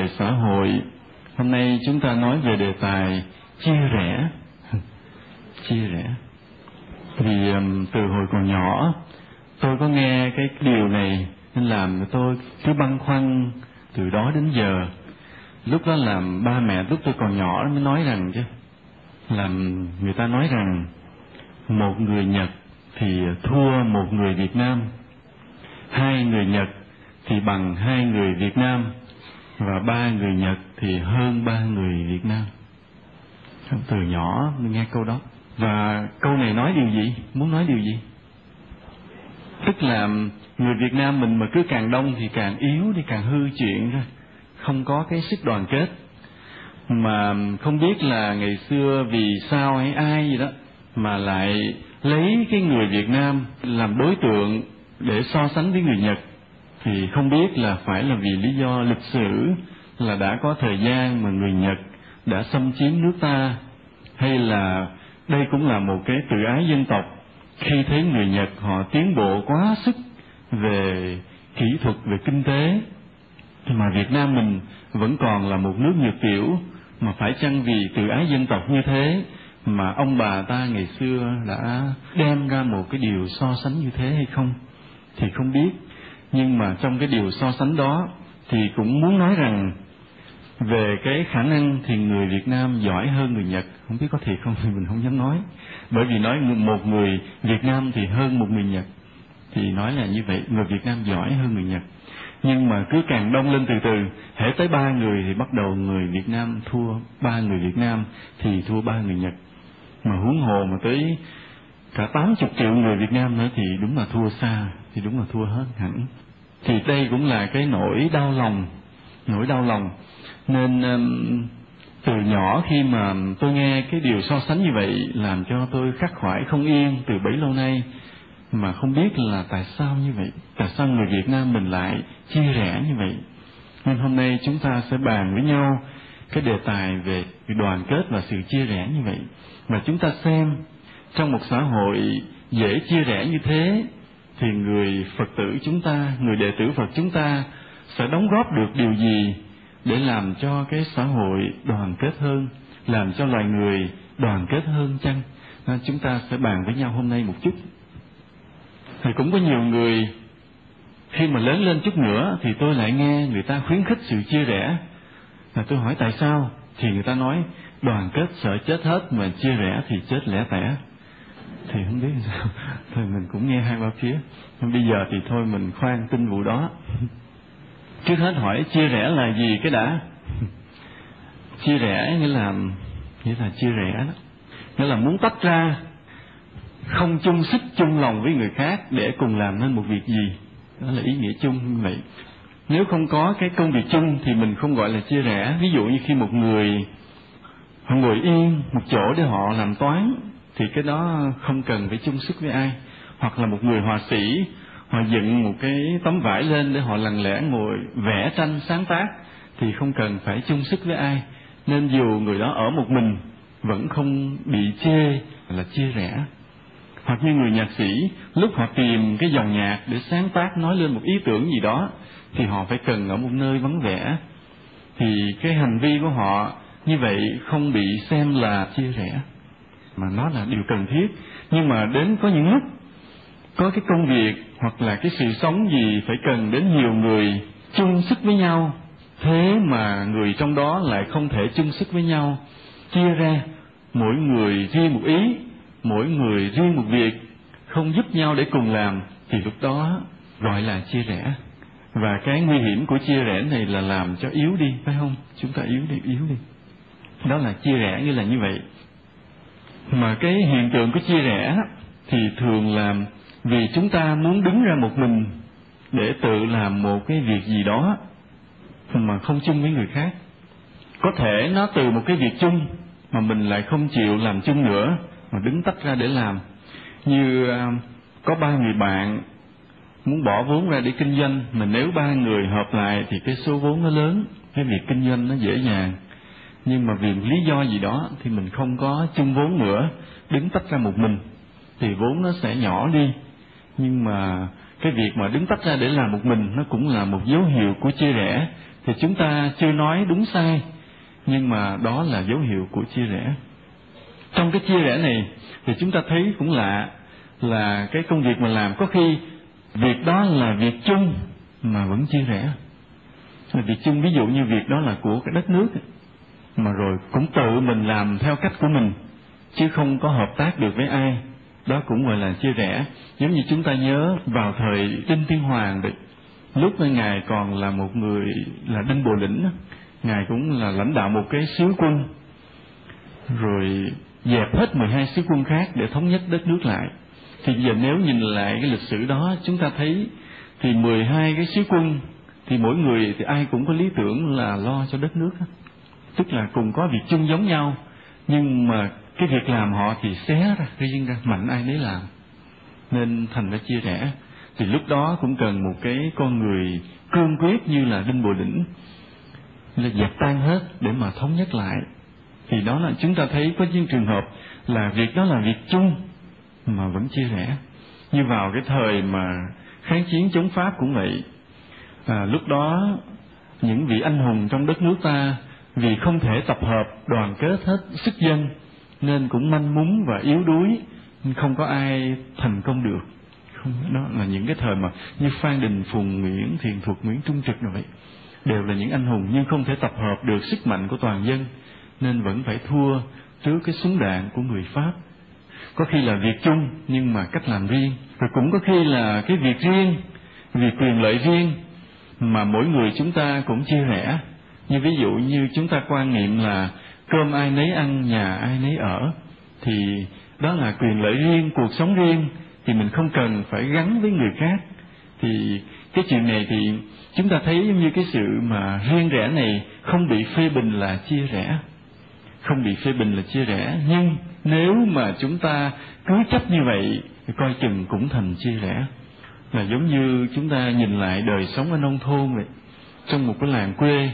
về xã hội. Hôm nay chúng ta nói về đề tài chia rẽ. Chia rẽ. Vì từ hồi còn nhỏ, tôi có nghe cái điều này nên làm tôi cứ băn khoăn từ đó đến giờ. Lúc đó làm ba mẹ lúc tôi còn nhỏ mới nói rằng chứ, làm người ta nói rằng một người Nhật thì thua một người Việt Nam, hai người Nhật thì bằng hai người Việt Nam, và ba người Nhật thì hơn ba người Việt Nam. Từ nhỏ mình nghe câu đó. Và câu này nói điều gì? Muốn nói điều gì? Tức là người Việt Nam mình mà cứ càng đông thì càng yếu, thì càng hư chuyện ra, không có cái sức đoàn kết. Mà không biết là ngày xưa vì sao hay ai gì đó mà lại lấy cái người Việt Nam làm đối tượng để so sánh với người Nhật. Thì không biết là phải là vì lý do lịch sử, là đã có thời gian mà người Nhật đã xâm chiếm nước ta, hay là đây cũng là một cái tự ái dân tộc khi thấy người Nhật họ tiến bộ quá sức về kỹ thuật, về kinh tế, mà Việt Nam mình vẫn còn là một nước nhược tiểu. Mà phải chăng vì tự ái dân tộc như thế mà ông bà ta ngày xưa đã đem ra một cái điều so sánh như thế hay không thì không biết. Nhưng mà trong cái điều so sánh đó thì cũng muốn nói rằng về cái khả năng thì người Việt Nam giỏi hơn người Nhật. Không biết có thiệt không thì mình không dám nói, bởi vì nói một người Việt Nam thì hơn một người Nhật thì nói là như vậy, người Việt Nam giỏi hơn người Nhật. Nhưng mà cứ càng đông lên từ từ, hễ tới ba người thì bắt đầu người Việt Nam thua ba người Việt Nam thì thua ba người Nhật. Mà huống hồ mà tới cả 80 triệu người Việt Nam nữa thì đúng là thua xa, thì đúng là thua hết hẳn. Thì đây cũng là cái nỗi đau lòng. Nên từ nhỏ khi mà tôi nghe cái điều so sánh như vậy làm cho tôi khắc khoải không yên từ bấy lâu nay, mà không biết là tại sao như vậy, tại sao người Việt Nam mình lại chia rẽ như vậy. Nên hôm nay chúng ta sẽ bàn với nhau cái đề tài về đoàn kết và sự chia rẽ như vậy. Và chúng ta xem trong một xã hội dễ chia rẽ như thế thì người Phật tử chúng ta, người đệ tử Phật chúng ta sẽ đóng góp được điều gì để làm cho cái xã hội đoàn kết hơn, làm cho loài người đoàn kết hơn chăng? Nên chúng ta sẽ bàn với nhau hôm nay một chút. Thì cũng có nhiều người khi mà lớn lên chút nữa thì tôi lại nghe người ta khuyến khích sự chia rẽ. Là tôi hỏi tại sao? Thì người ta nói đoàn kết sợ chết hết, mà chia rẽ thì chết lẻ tẻ. Thì không biết sao. Thôi mình cũng nghe hai ba phía. Nhưng bây giờ thì thôi mình khoan tin vụ đó. Trước hết hỏi chia rẽ là gì cái đã. Chia rẽ nghĩa là chia rẽ đó, nghĩa là muốn tách ra, không chung sức chung lòng với người khác để cùng làm nên một việc gì. Đó là ý nghĩa chung như vậy. Nếu không có cái công việc chung thì mình không gọi là chia rẽ. Ví dụ như khi một người họ ngồi yên một chỗ để họ làm toán thì cái đó không cần phải chung sức với ai. Hoặc là một người họa sĩ, họ dựng một cái tấm vải lên để họ lặng lẽ ngồi vẽ tranh sáng tác thì không cần phải chung sức với ai. Nên dù người đó ở một mình vẫn không bị chê là chia rẽ. Hoặc như người nhạc sĩ, lúc họ tìm cái dòng nhạc để sáng tác nói lên một ý tưởng gì đó thì họ phải cần ở một nơi vắng vẻ. Thì cái hành vi của họ như vậy không bị xem là chia rẽ, mà nó là điều cần thiết. Nhưng mà đến có những lúc có cái công việc hoặc là cái sự sống gì phải cần đến nhiều người chung sức với nhau, thế mà người trong đó lại không thể chung sức với nhau, chia ra, mỗi người riêng một ý, mỗi người riêng một việc, không giúp nhau để cùng làm, thì lúc đó gọi là chia rẽ. Và cái nguy hiểm của chia rẽ này là làm cho yếu đi, phải không? Chúng ta yếu đi. Đó là chia rẽ như là như vậy. Mà cái hiện tượng của chia rẽ thì thường là vì chúng ta muốn đứng ra một mình để tự làm một cái việc gì đó mà không chung với người khác. Có thể nó từ một cái việc chung mà mình lại không chịu làm chung nữa, mà đứng tách ra để làm. Như có 3 người bạn muốn bỏ vốn ra để kinh doanh, mà nếu 3 người hợp lại thì cái số vốn nó lớn, cái việc kinh doanh nó dễ dàng. Nhưng mà vì lý do gì đó thì mình không có chung vốn nữa, đứng tách ra một mình thì vốn nó sẽ nhỏ đi. Nhưng mà cái việc mà đứng tách ra để làm một mình nó cũng là một dấu hiệu của chia rẽ. thì chúng ta chưa nói đúng sai, nhưng mà đó là dấu hiệu của chia rẽ. Trong cái chia rẽ này thì chúng ta thấy cũng lạ là cái công việc mà làm có khi việc đó là việc chung mà vẫn chia rẽ. Việc chung ví dụ như việc đó là của cái đất nước, mà rồi cũng tự mình làm theo cách của mình, chứ không có hợp tác được với ai. Đó cũng gọi là chia rẽ. Giống như chúng ta nhớ vào thời Đinh Tiên Hoàng đấy, lúc mà Ngài còn là một người là Đinh Bộ Lĩnh, Ngài cũng là lãnh đạo một cái sứ quân, rồi dẹp hết 12 sứ quân khác để thống nhất đất nước lại. Thì giờ nếu nhìn lại cái lịch sử đó, chúng ta thấy thì 12 cái sứ quân thì mỗi người thì ai cũng có lý tưởng là lo cho đất nước, tức là cùng có việc chung giống nhau, nhưng mà cái việc làm họ thì xé ra riêng ra, mạnh ai nấy làm, nên thành ra chia rẽ. Thì lúc đó cũng cần một cái con người cương quyết như là Đinh Bộ Lĩnh là dẹp tan hết để mà thống nhất lại. Thì đó là chúng ta thấy có những trường hợp là việc đó là việc chung mà vẫn chia rẽ. Như vào cái thời mà kháng chiến chống Pháp cũng vậy. Lúc đó những vị anh hùng trong đất nước ta vì không thể tập hợp đoàn kết hết sức dân nên cũng manh mún và yếu đuối, không có ai thành công được. Đó là những cái thời mà như Phan Đình Phùng, Nguyễn Thiện Thuật, Nguyễn Trung Trực rồi vậy, đều là những anh hùng nhưng không thể tập hợp được sức mạnh của toàn dân, nên vẫn phải thua trước cái súng đạn của người Pháp. Có khi là việc chung nhưng mà cách làm riêng, rồi cũng có khi là cái việc riêng vì quyền lợi riêng mà mỗi người chúng ta cũng chia rẽ. Như ví dụ như chúng ta quan niệm là cơm ai nấy ăn, nhà ai nấy ở, thì đó là quyền lợi riêng, cuộc sống riêng, thì mình không cần phải gắn với người khác. Thì cái chuyện này thì chúng ta thấy như cái sự mà riêng rẽ này không bị phê bình là chia rẽ, không bị phê bình là chia rẽ, nhưng nếu mà chúng ta cứ chấp như vậy thì coi chừng cũng thành chia rẽ. Là giống như chúng ta nhìn lại đời sống ở nông thôn vậy, trong một cái làng quê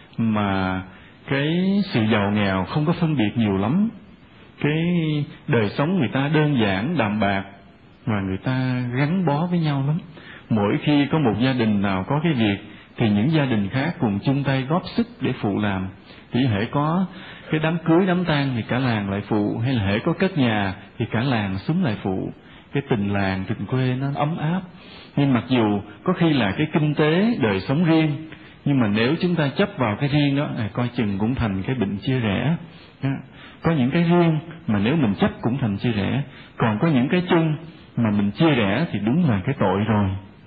mà cái sự giàu nghèo không có phân biệt nhiều lắm, cái đời sống người ta đơn giản đạm bạc và người ta gắn bó với nhau lắm. Mỗi khi có một gia đình nào có cái việc thì những gia đình khác cùng chung tay góp sức để phụ làm. Thì hễ có cái đám cưới đám tang thì cả làng lại phụ, hay là hễ có cất nhà thì cả làng xúm lại phụ. Cái tình làng tình quê nó ấm áp. Nhưng mặc dù có khi là cái kinh tế đời sống riêng, nhưng mà nếu chúng ta chấp vào cái riêng đó coi chừng cũng thành cái bệnh chia rẽ. Có những cái riêng mà nếu mình chấp cũng thành chia rẽ, còn có những cái chung mà mình chia rẽ thì đúng là cái tội rồi.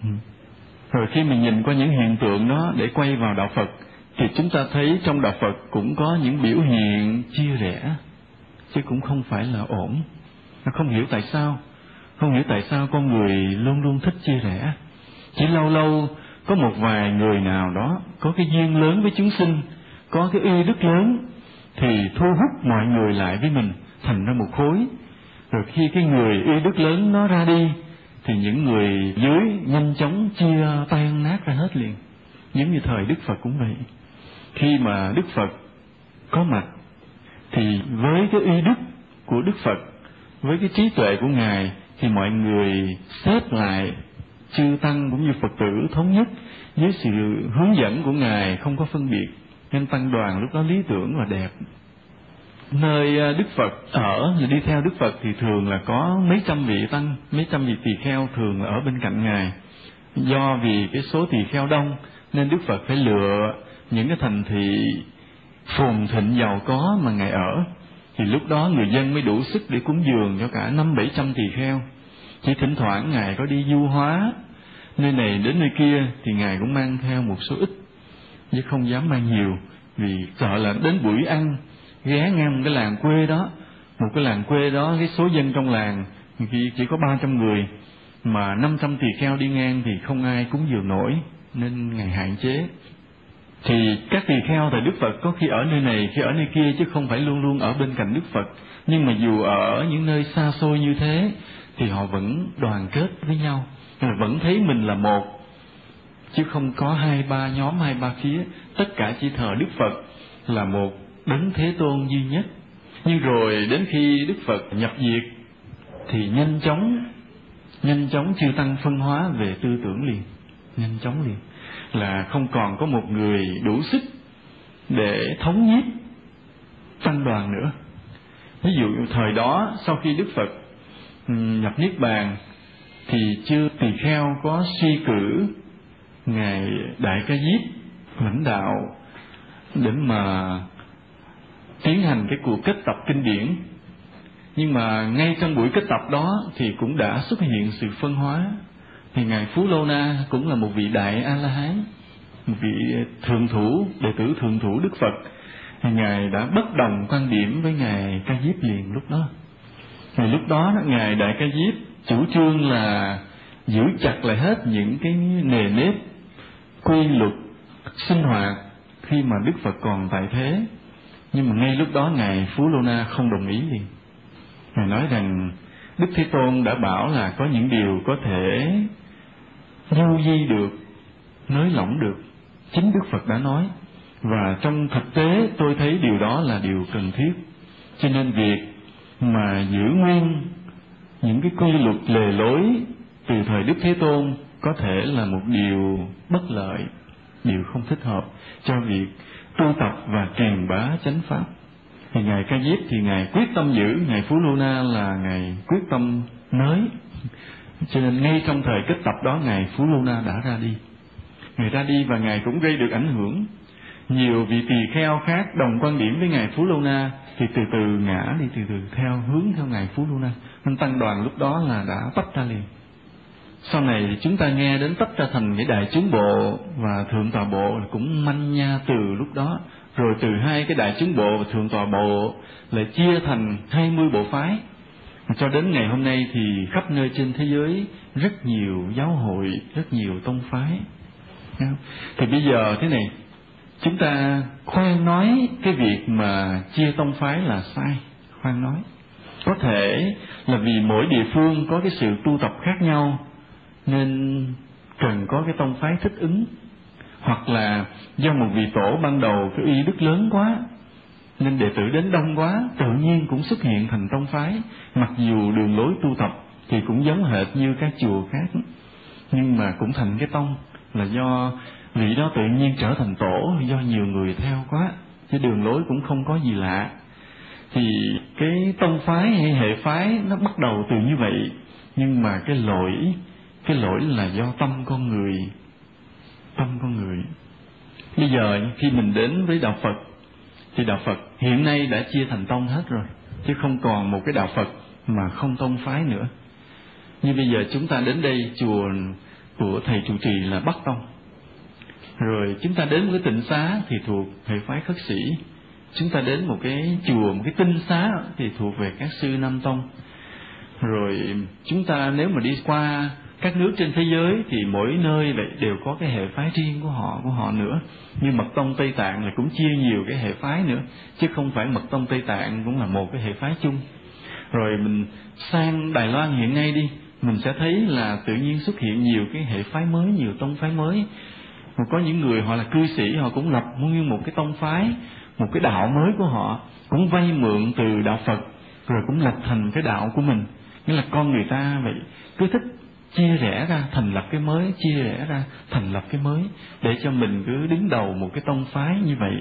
Rồi khi mình nhìn qua những hiện tượng đó để quay vào đạo Phật, thì chúng ta thấy trong đạo Phật cũng có những biểu hiện chia rẽ, chứ cũng không phải là ổn. Không hiểu tại sao, không hiểu tại sao con người luôn luôn thích chia rẽ. Chỉ lâu lâu có một vài người nào đó có cái duyên lớn với chúng sinh, có cái uy đức lớn, thì thu hút mọi người lại với mình, thành ra một khối. Rồi khi cái người uy đức lớn nó ra đi, thì những người dưới nhanh chóng chia tan nát ra hết liền. Giống như thời Đức Phật cũng vậy. Khi mà Đức Phật có mặt, thì với cái uy đức của Đức Phật, với cái trí tuệ của Ngài, thì mọi người xếp lại, chư tăng cũng như Phật tử thống nhất dưới sự hướng dẫn của Ngài, không có phân biệt. Nên tăng đoàn lúc đó lý tưởng và đẹp. Nơi Đức Phật ở, đi theo Đức Phật thì thường là có mấy trăm vị tăng, mấy trăm vị tỳ kheo thường là ở bên cạnh Ngài. Do vì cái số tỳ kheo đông nên Đức Phật phải lựa những cái thành thị phồn thịnh giàu có mà Ngài ở. Thì lúc đó người dân mới đủ sức để cúng dường cho cả 500-700 tỳ kheo. Chỉ thỉnh thoảng Ngài có đi du hóa nơi này đến nơi kia thì Ngài cũng mang theo một số ít, chứ không dám mang nhiều, vì sợ là đến buổi ăn ghé ngang cái làng quê đó, một cái làng quê đó cái số dân trong làng chỉ có 300 người, mà 500 tỳ kheo đi ngang thì không ai cúng dường nổi, nên Ngài hạn chế. Thì các tỳ kheo tại Đức Phật có khi ở nơi này, khi ở nơi kia, chứ không phải luôn luôn ở bên cạnh Đức Phật. Nhưng mà dù ở những nơi xa xôi như thế thì họ vẫn đoàn kết với nhau, vẫn thấy mình là một, chứ không có 2-3 nhóm, 2-3 phía. Tất cả chỉ thờ Đức Phật là một đấng Thế Tôn duy nhất. Nhưng rồi đến khi Đức Phật nhập diệt thì nhanh chóng chư tăng phân hóa về tư tưởng liền, nhanh chóng liền. là không còn có một người đủ sức để thống nhiếp tăng đoàn nữa. Ví dụ thời đó sau khi Đức Phật nhập Niết Bàn thì chư tỳ kheo có suy cử ngài Đại Ca Diếp lãnh đạo để mà tiến hành cái cuộc kết tập kinh điển. Nhưng mà ngay trong buổi kết tập đó thì cũng đã xuất hiện sự phân hóa. Thì ngài Phú Lô Na cũng là một vị đại A-la-hán, một vị thượng thủ, đệ tử thượng thủ Đức Phật, thì ngài đã bất đồng quan điểm với ngài Ca Diếp liền lúc đó. Thì lúc đó ngài Đại Ca Diếp chủ trương là giữ chặt lại hết những cái nề nếp quy luật sinh hoạt khi mà Đức Phật còn tại thế. Nhưng mà ngay lúc đó ngài Phú Lô Na không đồng ý liền. Ngài nói rằng Đức Thế Tôn đã bảo là có những điều có thể du di được, nới lỏng được, chính Đức Phật đã nói, và trong thực tế tôi thấy điều đó là điều cần thiết. Cho nên việc mà giữ nguyên những cái quy luật lề lối từ thời Đức Thế Tôn có thể là một điều bất lợi, điều không thích hợp cho việc tu tập và truyền bá chánh pháp. Thì ngài Ca Diếp thì ngài quyết tâm giữ, ngài Phú Lô Na là ngài quyết tâm nới. Cho nên ngay trong thời kết tập đó ngài Phú Lô Na đã ra đi. Ngài ra đi và ngài cũng gây được ảnh hưởng. Nhiều vị tỳ kheo khác đồng quan điểm với ngài Phú Lô Na thì từ từ ngã đi, từ từ hướng theo ngài Phú Lô Na. Nên tăng đoàn lúc đó là đã tách ra liền. Sau này thì chúng ta nghe đến tách ra thành cái Đại Chúng Bộ và Thượng Tọa Bộ cũng manh nha từ lúc đó. Rồi từ hai cái Đại Chúng Bộ và Thượng Tọa Bộ lại chia thành 20 bộ phái. Cho đến ngày hôm nay thì khắp nơi trên thế giới rất nhiều giáo hội, rất nhiều tông phái. Thì bây giờ thế này, chúng ta khoan nói cái việc mà chia tông phái là sai, khoan nói. Có thể là vì mỗi địa phương có cái sự tu tập khác nhau nên cần có cái tông phái thích ứng, hoặc là do một vị tổ ban đầu cái uy đức lớn quá nên đệ tử đến đông quá, tự nhiên cũng xuất hiện thành tông phái. Mặc dù đường lối tu tập thì cũng giống hệt như các chùa khác, nhưng mà cũng thành cái tông là do vị đó tự nhiên trở thành tổ, do nhiều người theo quá, chứ đường lối cũng không có gì lạ. Thì cái tông phái hay hệ phái nó bắt đầu từ như vậy, nhưng mà cái lỗi là do tâm con người. Bây giờ khi mình đến với đạo Phật thì đạo Phật hiện nay đã chia thành tông hết rồi, chứ không còn một cái đạo Phật mà không tông phái nữa. Như bây giờ chúng ta đến đây chùa của thầy trụ trì là Bắc Tông, rồi chúng ta đến với Tịnh Xá thì thuộc hệ phái Khất Sĩ, chúng ta đến một cái chùa, một cái Tinh Xá thì thuộc về các sư Nam Tông. Rồi chúng ta nếu mà đi qua các nước trên thế giới thì mỗi nơi lại đều có cái hệ phái riêng của họ nữa. Như Mật Tông Tây Tạng là cũng chia nhiều cái hệ phái nữa, chứ không phải Mật Tông Tây Tạng cũng là một cái hệ phái chung. Rồi mình sang Đài Loan hiện nay đi, mình sẽ thấy là tự nhiên xuất hiện nhiều cái hệ phái mới, nhiều tông phái mới. Mà có những người họ là cư sĩ, họ cũng lập nguyên một cái tông phái, một cái đạo mới của họ, cũng vay mượn từ đạo Phật, rồi cũng lập thành cái đạo của mình. Nghĩa là con người ta vậy cứ thích chia rẽ ra thành lập cái mới, chia rẽ ra thành lập cái mới, để cho mình cứ đứng đầu một cái tông phái như vậy.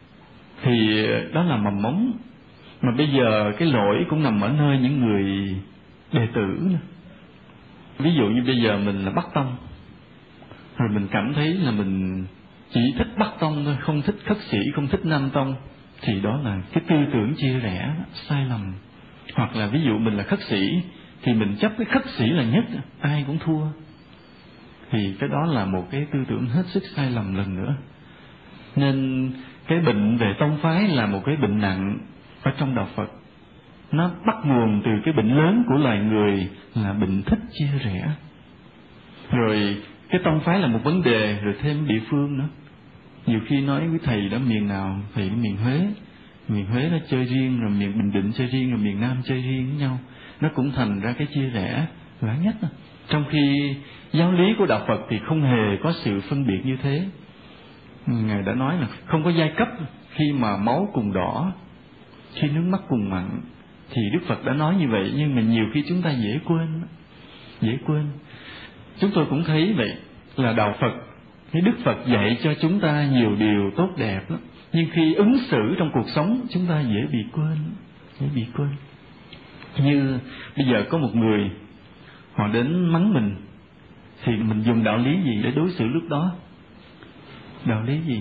Thì đó là mầm mống. Mà bây giờ cái lỗi cũng nằm ở nơi những người đệ tử nữa. Ví dụ như bây giờ mình là Bắc Tông, rồi mình cảm thấy là mình chỉ thích Bắc Tông thôi, không thích Khất Sĩ, không thích Nam Tông, thì đó là cái tư tưởng chia rẽ sai lầm. Hoặc là ví dụ mình là Khất Sĩ thì mình chấp cái Khất Sĩ là nhất, ai cũng thua, thì cái đó là một cái tư tưởng hết sức sai lầm lần nữa. Nên cái bệnh về tông phái là một cái bệnh nặng ở trong đạo Phật. Nó bắt nguồn từ cái bệnh lớn của loài người là bệnh thích chia rẽ. Rồi cái tông phái là một vấn đề, rồi thêm địa phương nữa. Nhiều khi nói với thầy đó miền nào, thầy miền Huế nó chơi riêng, rồi miền Bình Định chơi riêng, rồi miền Nam chơi riêng với nhau, nó cũng thành ra cái chia rẽ lớn nhất. Trong khi giáo lý của đạo Phật thì không hề có sự phân biệt như thế. Ngài đã nói là không có giai cấp khi mà máu cùng đỏ, khi nước mắt cùng mặn, thì Đức Phật đã nói như vậy. Nhưng mà nhiều khi chúng ta dễ quên. Chúng tôi cũng thấy vậy, là đạo Phật Cái Đức Phật dạy cho chúng ta nhiều điều tốt đẹp lắm, nhưng khi ứng xử trong cuộc sống chúng ta dễ bị quên. Như bây giờ có một người họ đến mắng mình, thì mình dùng đạo lý gì để đối xử lúc đó? Đạo lý gì?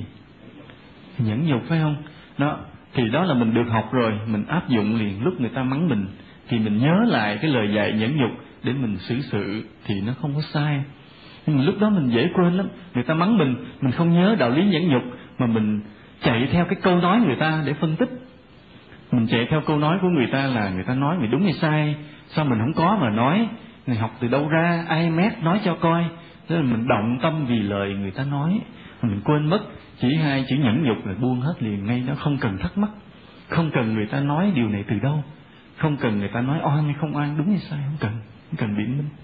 Nhẫn nhục, phải không? Đó, thì đó là mình được học rồi, mình áp dụng liền. Lúc người ta mắng mình thì mình nhớ lại cái lời dạy nhẫn nhục để mình xử sự, thì nó không có sai. Nhưng mà lúc đó mình dễ quên lắm. Người ta mắng mình không nhớ đạo lý nhẫn nhục, mà mình chạy theo cái câu nói người ta để phân tích. Mình chạy theo câu nói của người ta là người ta nói mình đúng hay sai, sao mình không có mà nói, này học từ đâu ra, ai mét nói cho coi. Thế là mình động tâm vì lời người ta nói, mình quên mất chỉ hai chữ nhẫn nhục là buông hết liền ngay đó, không cần thắc mắc, không cần người ta nói điều này từ đâu, không cần người ta nói oan hay không oan, đúng hay sai, không cần biện minh.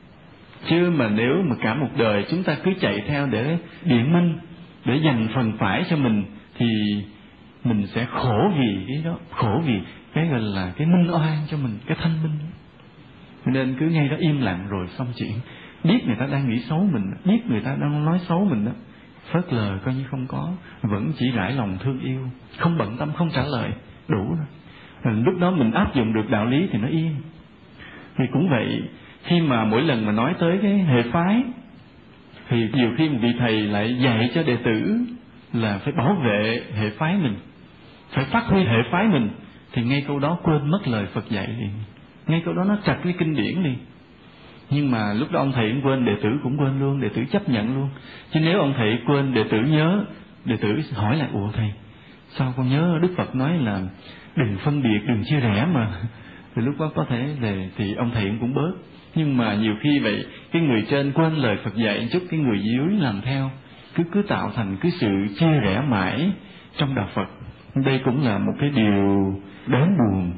Chứ mà nếu mà cả một đời chúng ta cứ chạy theo để biện minh, để dành phần phải cho mình, thì mình sẽ khổ vì cái đó, khổ vì cái gọi là cái minh oan cho mình, cái thanh minh. Nên cứ ngay đó im lặng rồi xong chuyện. Biết người ta đang nghĩ xấu mình, biết người ta đang nói xấu mình đó, phớt lờ coi như không có, vẫn chỉ rải lòng thương yêu, không bận tâm, không trả lời, đủ rồi. Lúc đó mình áp dụng được đạo lý thì nó yên. Thì cũng vậy, khi mà mỗi lần mà nói tới cái hệ phái, thì nhiều khi một vị thầy lại dạy cho đệ tử là phải bảo vệ hệ phái mình, phải phát huy hệ phái mình, thì ngay câu đó quên mất lời Phật dạy liền, ngay câu đó nó trật cái kinh điển liền. Nhưng mà lúc đó ông thầy cũng quên, đệ tử cũng quên luôn, đệ tử chấp nhận luôn. Chứ nếu ông thầy quên, đệ tử nhớ, đệ tử hỏi lại: ủa thầy, sao con nhớ Đức Phật nói là đừng phân biệt, đừng chia rẽ mà. Thì lúc đó có thể về thì ông thầy cũng bớt. Nhưng mà nhiều khi vậy, cái người trên quên lời Phật dạy chút, cái người dưới làm theo, cứ tạo thành cái sự chia rẽ mãi trong đạo Phật. Đây cũng là một cái điều đáng buồn.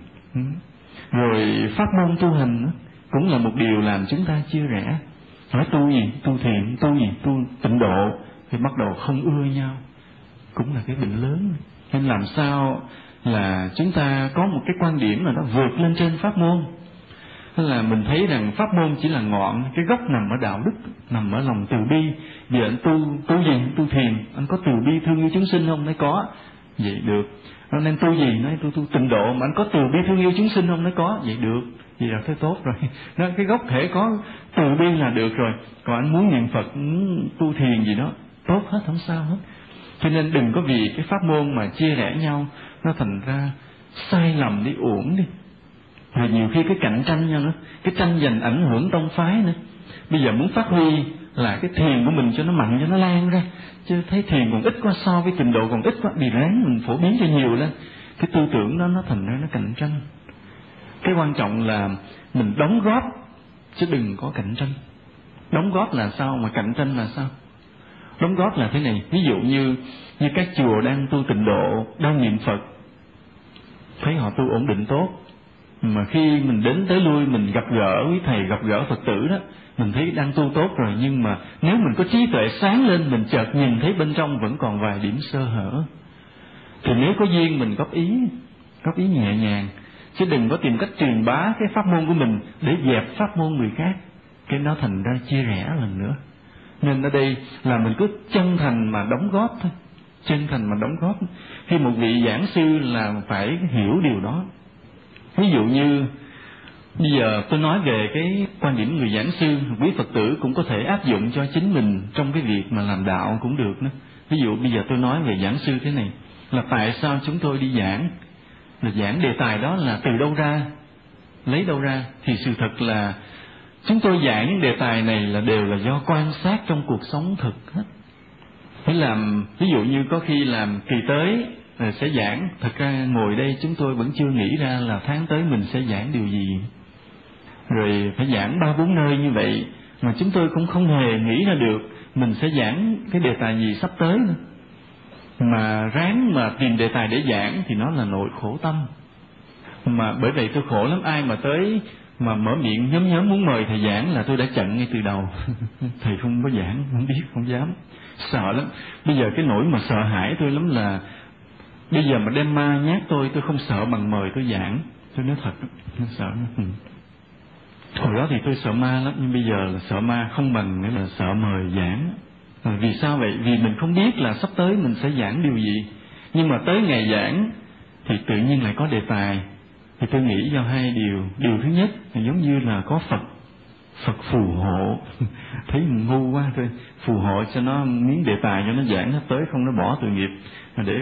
Rồi pháp môn tu hành cũng là một điều làm chúng ta chia rẽ. Hỏi tu gì? Tu thiện. Tu gì? Tu tịnh độ. Thì bắt đầu không ưa nhau, cũng là cái bệnh lớn. Nên làm sao là chúng ta có một cái quan điểm là nó vượt lên trên pháp môn. Nên là mình thấy rằng pháp môn chỉ là ngọn, cái gốc nằm ở đạo đức, nằm ở lòng từ bi. Giờ anh tu gì? Tu thiền. Anh có từ bi thương yêu chúng sinh không? Nói có. Vậy được. Nên tu gì? Nói tu tịnh độ. Mà anh có từ bi thương yêu chúng sinh không? Nói có. Vậy được. Vậy là thấy tốt rồi. Nó cái gốc thể có từ bi là được rồi. Còn anh muốn niệm Phật, muốn tu thiền gì đó, tốt hết, không sao hết. Cho nên đừng có vì cái pháp môn mà chia rẽ nhau, nó thành ra sai lầm đi, uổng đi. Rồi nhiều khi cái cạnh tranh nhau nữa, cái tranh giành ảnh hưởng tông phái nữa. Bây giờ muốn phát huy là cái thiền của mình cho nó mạnh, cho nó lan ra, chứ thấy thiền còn ít quá, so với trình độ còn ít quá, thì ráng mình phổ biến cho nhiều lên. Cái tư tưởng đó nó thành ra nó cạnh tranh. Cái quan trọng là mình đóng góp, chứ đừng có cạnh tranh. Đóng góp là sao, mà cạnh tranh là sao? Đóng góp là thế này, ví dụ như các chùa đang tu tịnh độ, đang niệm Phật, thấy họ tu ổn định tốt, mà khi mình đến tới lui, mình gặp gỡ quý thầy, gặp gỡ Phật tử đó, mình thấy đang tu tốt rồi, nhưng mà nếu mình có trí tuệ sáng lên, mình chợt nhìn thấy bên trong vẫn còn vài điểm sơ hở, thì nếu có duyên mình góp ý nhẹ nhàng, chứ đừng có tìm cách truyền bá cái pháp môn của mình để dẹp pháp môn người khác, cái nó thành ra chia rẽ lần nữa. Nên ở đây là mình cứ chân thành mà đóng góp thôi, chân thành mà đóng góp. Khi một vị giảng sư là phải hiểu điều đó. Ví dụ như bây giờ tôi nói về cái quan điểm người giảng sư, quý Phật tử cũng có thể áp dụng cho chính mình trong cái việc mà làm đạo cũng được nữa. Ví dụ bây giờ tôi nói về giảng sư thế này, là tại sao chúng tôi đi giảng, là giảng đề tài đó là từ đâu ra, lấy đâu ra. Thì sự thật là chúng tôi giảng những đề tài này là đều là do quan sát trong cuộc sống thực hết. Phải làm, ví dụ như có khi làm kỳ tới sẽ giảng, thật ra ngồi đây chúng tôi vẫn chưa nghĩ ra là tháng tới mình sẽ giảng điều gì. Rồi phải giảng 3-4 nơi như vậy, mà chúng tôi cũng không hề nghĩ ra được mình sẽ giảng cái đề tài gì sắp tới nữa. Mà ráng mà tìm đề tài để giảng thì nó là nỗi khổ tâm. Mà bởi vậy tôi khổ lắm, ai mà tới mà mở miệng nhóm muốn mời thầy giảng là tôi đã chặn ngay từ đầu. Thầy không có giảng, không biết, không dám, sợ lắm. Bây giờ cái nỗi mà sợ hãi tôi lắm là bây giờ mà đem ma nhát tôi không sợ bằng mời tôi giảng. Tôi nói thật, tôi sợ. Hồi đó thì tôi sợ ma lắm, nhưng bây giờ là sợ ma không bằng nữa là sợ mời giảng. Vì sao vậy? Vì mình không biết là sắp tới mình sẽ giảng điều gì. Nhưng mà tới ngày giảng thì tự nhiên lại có đề tài. Thì tôi nghĩ do hai điều. Điều thứ nhất là giống như là có Phật phù hộ. Thấy mình ngu quá thôi, phù hộ cho nó miếng đề tài cho nó giảng, nó tới không nó bỏ tội nghiệp để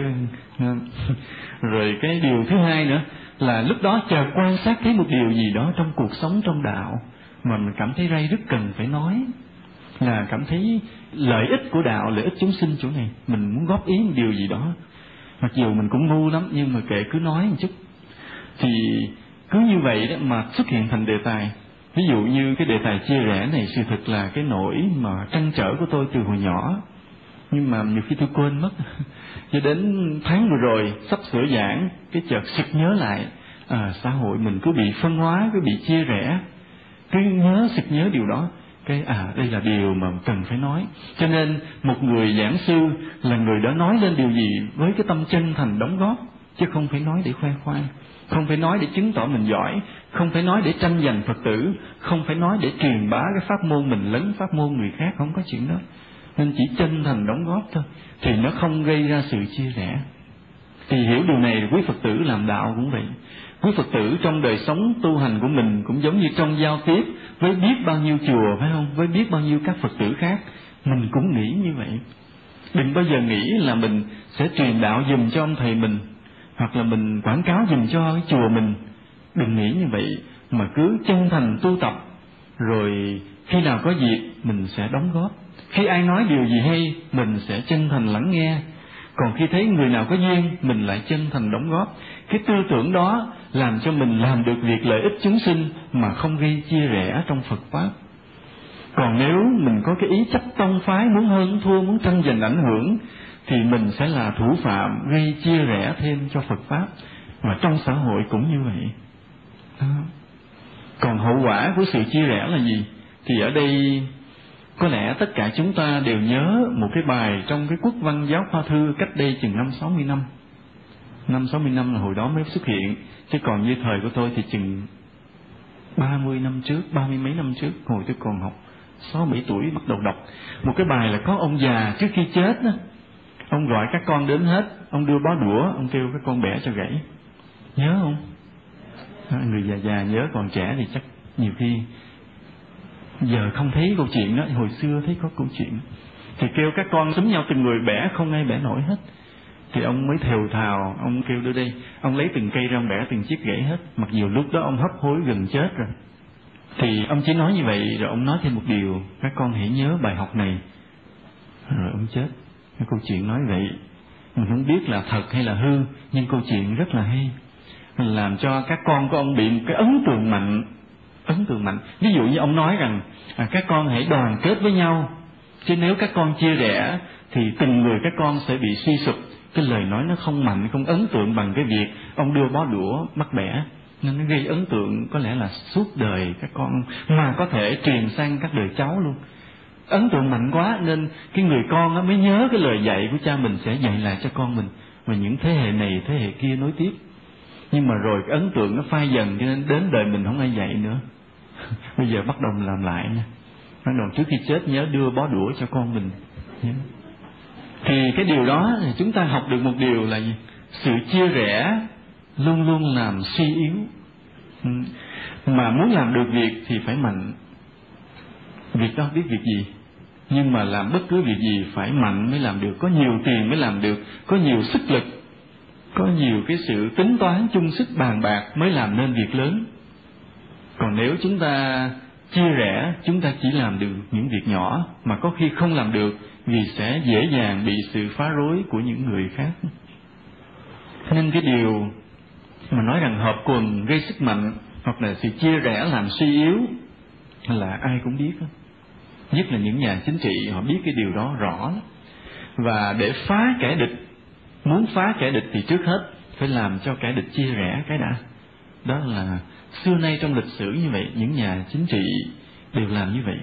rồi cái điều thứ hai nữa là lúc đó chợt quan sát thấy một điều gì đó trong cuộc sống, trong đạo mà mình cảm thấy ray rất cần phải nói, là cảm thấy lợi ích của đạo, lợi ích chúng sinh chỗ này, mình muốn góp ý một điều gì đó, mặc dù mình cũng ngu lắm nhưng mà kệ cứ nói một chút. Thì cứ như vậy đó mà xuất hiện thành đề tài. Ví dụ như cái đề tài chia rẽ này, sự thật là cái nỗi mà trăn trở của tôi từ hồi nhỏ, nhưng mà nhiều khi tôi quên mất. Cho đến tháng vừa rồi sắp sửa giảng, cái chợt sực nhớ lại, xã hội mình cứ bị phân hóa, cứ bị chia rẽ, cứ sực nhớ điều đó. Cái đây là điều mà cần phải nói. Cho nên một người giảng sư là người đã nói lên điều gì với cái tâm chân thành đóng góp, chứ không phải nói để khoe khoang, không phải nói để chứng tỏ mình giỏi, không phải nói để tranh giành Phật tử, không phải nói để truyền bá cái pháp môn mình lấn pháp môn người khác, không có chuyện đó. Nên chỉ chân thành đóng góp thôi, thì nó không gây ra sự chia rẽ. Thì hiểu điều này, quý Phật tử làm đạo cũng vậy. Quý Phật tử trong đời sống tu hành của mình cũng giống như trong giao tiếp với biết bao nhiêu chùa, phải không? Với biết bao nhiêu các Phật tử khác, mình cũng nghĩ như vậy. Đừng bao giờ nghĩ là mình sẽ truyền đạo giùm cho ông thầy mình, hoặc là mình quảng cáo giùm cho cái chùa mình. Đừng nghĩ như vậy, mà cứ chân thành tu tập, rồi khi nào có dịp mình sẽ đóng góp. Khi ai nói điều gì hay, mình sẽ chân thành lắng nghe. Còn khi thấy người nào có duyên, mình lại chân thành đóng góp. Cái tư tưởng đó làm cho mình làm được việc lợi ích chúng sinh mà không gây chia rẽ trong Phật Pháp. Còn nếu mình có cái ý chấp tông phái, muốn hơn thua, muốn tranh giành ảnh hưởng, thì mình sẽ là thủ phạm gây chia rẽ thêm cho Phật Pháp. Và trong xã hội cũng như vậy. Còn hậu quả của sự chia rẽ là gì? Thì ở đây có lẽ tất cả chúng ta đều nhớ một cái bài trong cái Quốc văn Giáo Khoa Thư cách đây chừng 50-60 năm. 50-60 năm là hồi đó mới xuất hiện, chứ còn như thời của tôi thì chừng 30 năm trước, 30 mấy năm trước, hồi tôi còn học 6-7 tuổi bắt đầu đọc một cái bài là có ông già trước khi chết đó, ông gọi các con đến hết, ông đưa bó đũa, ông kêu các con bẻ cho gãy. Nhớ không? Người già già nhớ, còn trẻ thì chắc nhiều khi giờ không thấy câu chuyện đó, hồi xưa thấy có câu chuyện. Thì kêu các con xúm nhau từng người bẻ, không ai bẻ nổi hết. Thì ông mới thều thào, ông kêu đưa đây, ông lấy từng cây ra ông bẻ từng chiếc gãy hết, mặc dù lúc đó ông hấp hối gần chết rồi. Thì ông chỉ nói như vậy, rồi ông nói thêm một điều, các con hãy nhớ bài học này. Rồi ông chết. Cái câu chuyện nói vậy, mình không biết là thật hay là hư, nhưng câu chuyện rất là hay, làm cho các con của ông bị một cái ấn tượng mạnh. Ví dụ như ông nói rằng các con hãy đoàn kết với nhau, chứ nếu các con chia rẽ thì từng người các con sẽ bị suy sụp. Cái lời nói nó không mạnh, không ấn tượng bằng cái việc ông đưa bó đũa bắt bẻ, nên nó gây ấn tượng có lẽ là suốt đời các con, mà có thể truyền sang các đời cháu luôn. Ấn tượng mạnh quá nên cái người con mới nhớ cái lời dạy của cha mình, sẽ dạy lại cho con mình, và những thế hệ này thế hệ kia nối tiếp. Nhưng mà rồi cái ấn tượng nó phai dần, cho nên đến đời mình không ai dạy nữa. Bây giờ bắt đầu làm lại nha, bắt đầu trước khi chết nhớ đưa bó đũa cho con mình. Thì cái điều đó thì chúng ta học được một điều là gì? Sự chia rẽ luôn luôn làm suy yếu. Mà muốn làm được việc thì phải mạnh. Việc đó biết việc gì, nhưng mà làm bất cứ việc gì phải mạnh mới làm được, có nhiều tiền mới làm được, có nhiều sức lực, có nhiều cái sự tính toán chung sức bàn bạc mới làm nên việc lớn. Còn nếu chúng ta chia rẽ, chúng ta chỉ làm được những việc nhỏ, mà có khi không làm được vì sẽ dễ dàng bị sự phá rối của những người khác. Nên cái điều mà nói rằng hợp quần gây sức mạnh, hoặc là sự chia rẽ làm suy yếu, là ai cũng biết đó. Nhất là những nhà chính trị, họ biết cái điều đó rõ lắm. Và để phá kẻ địch, muốn phá kẻ địch thì trước hết phải làm cho kẻ địch chia rẽ cái đã. Đó là xưa nay trong lịch sử như vậy, những nhà chính trị đều làm như vậy.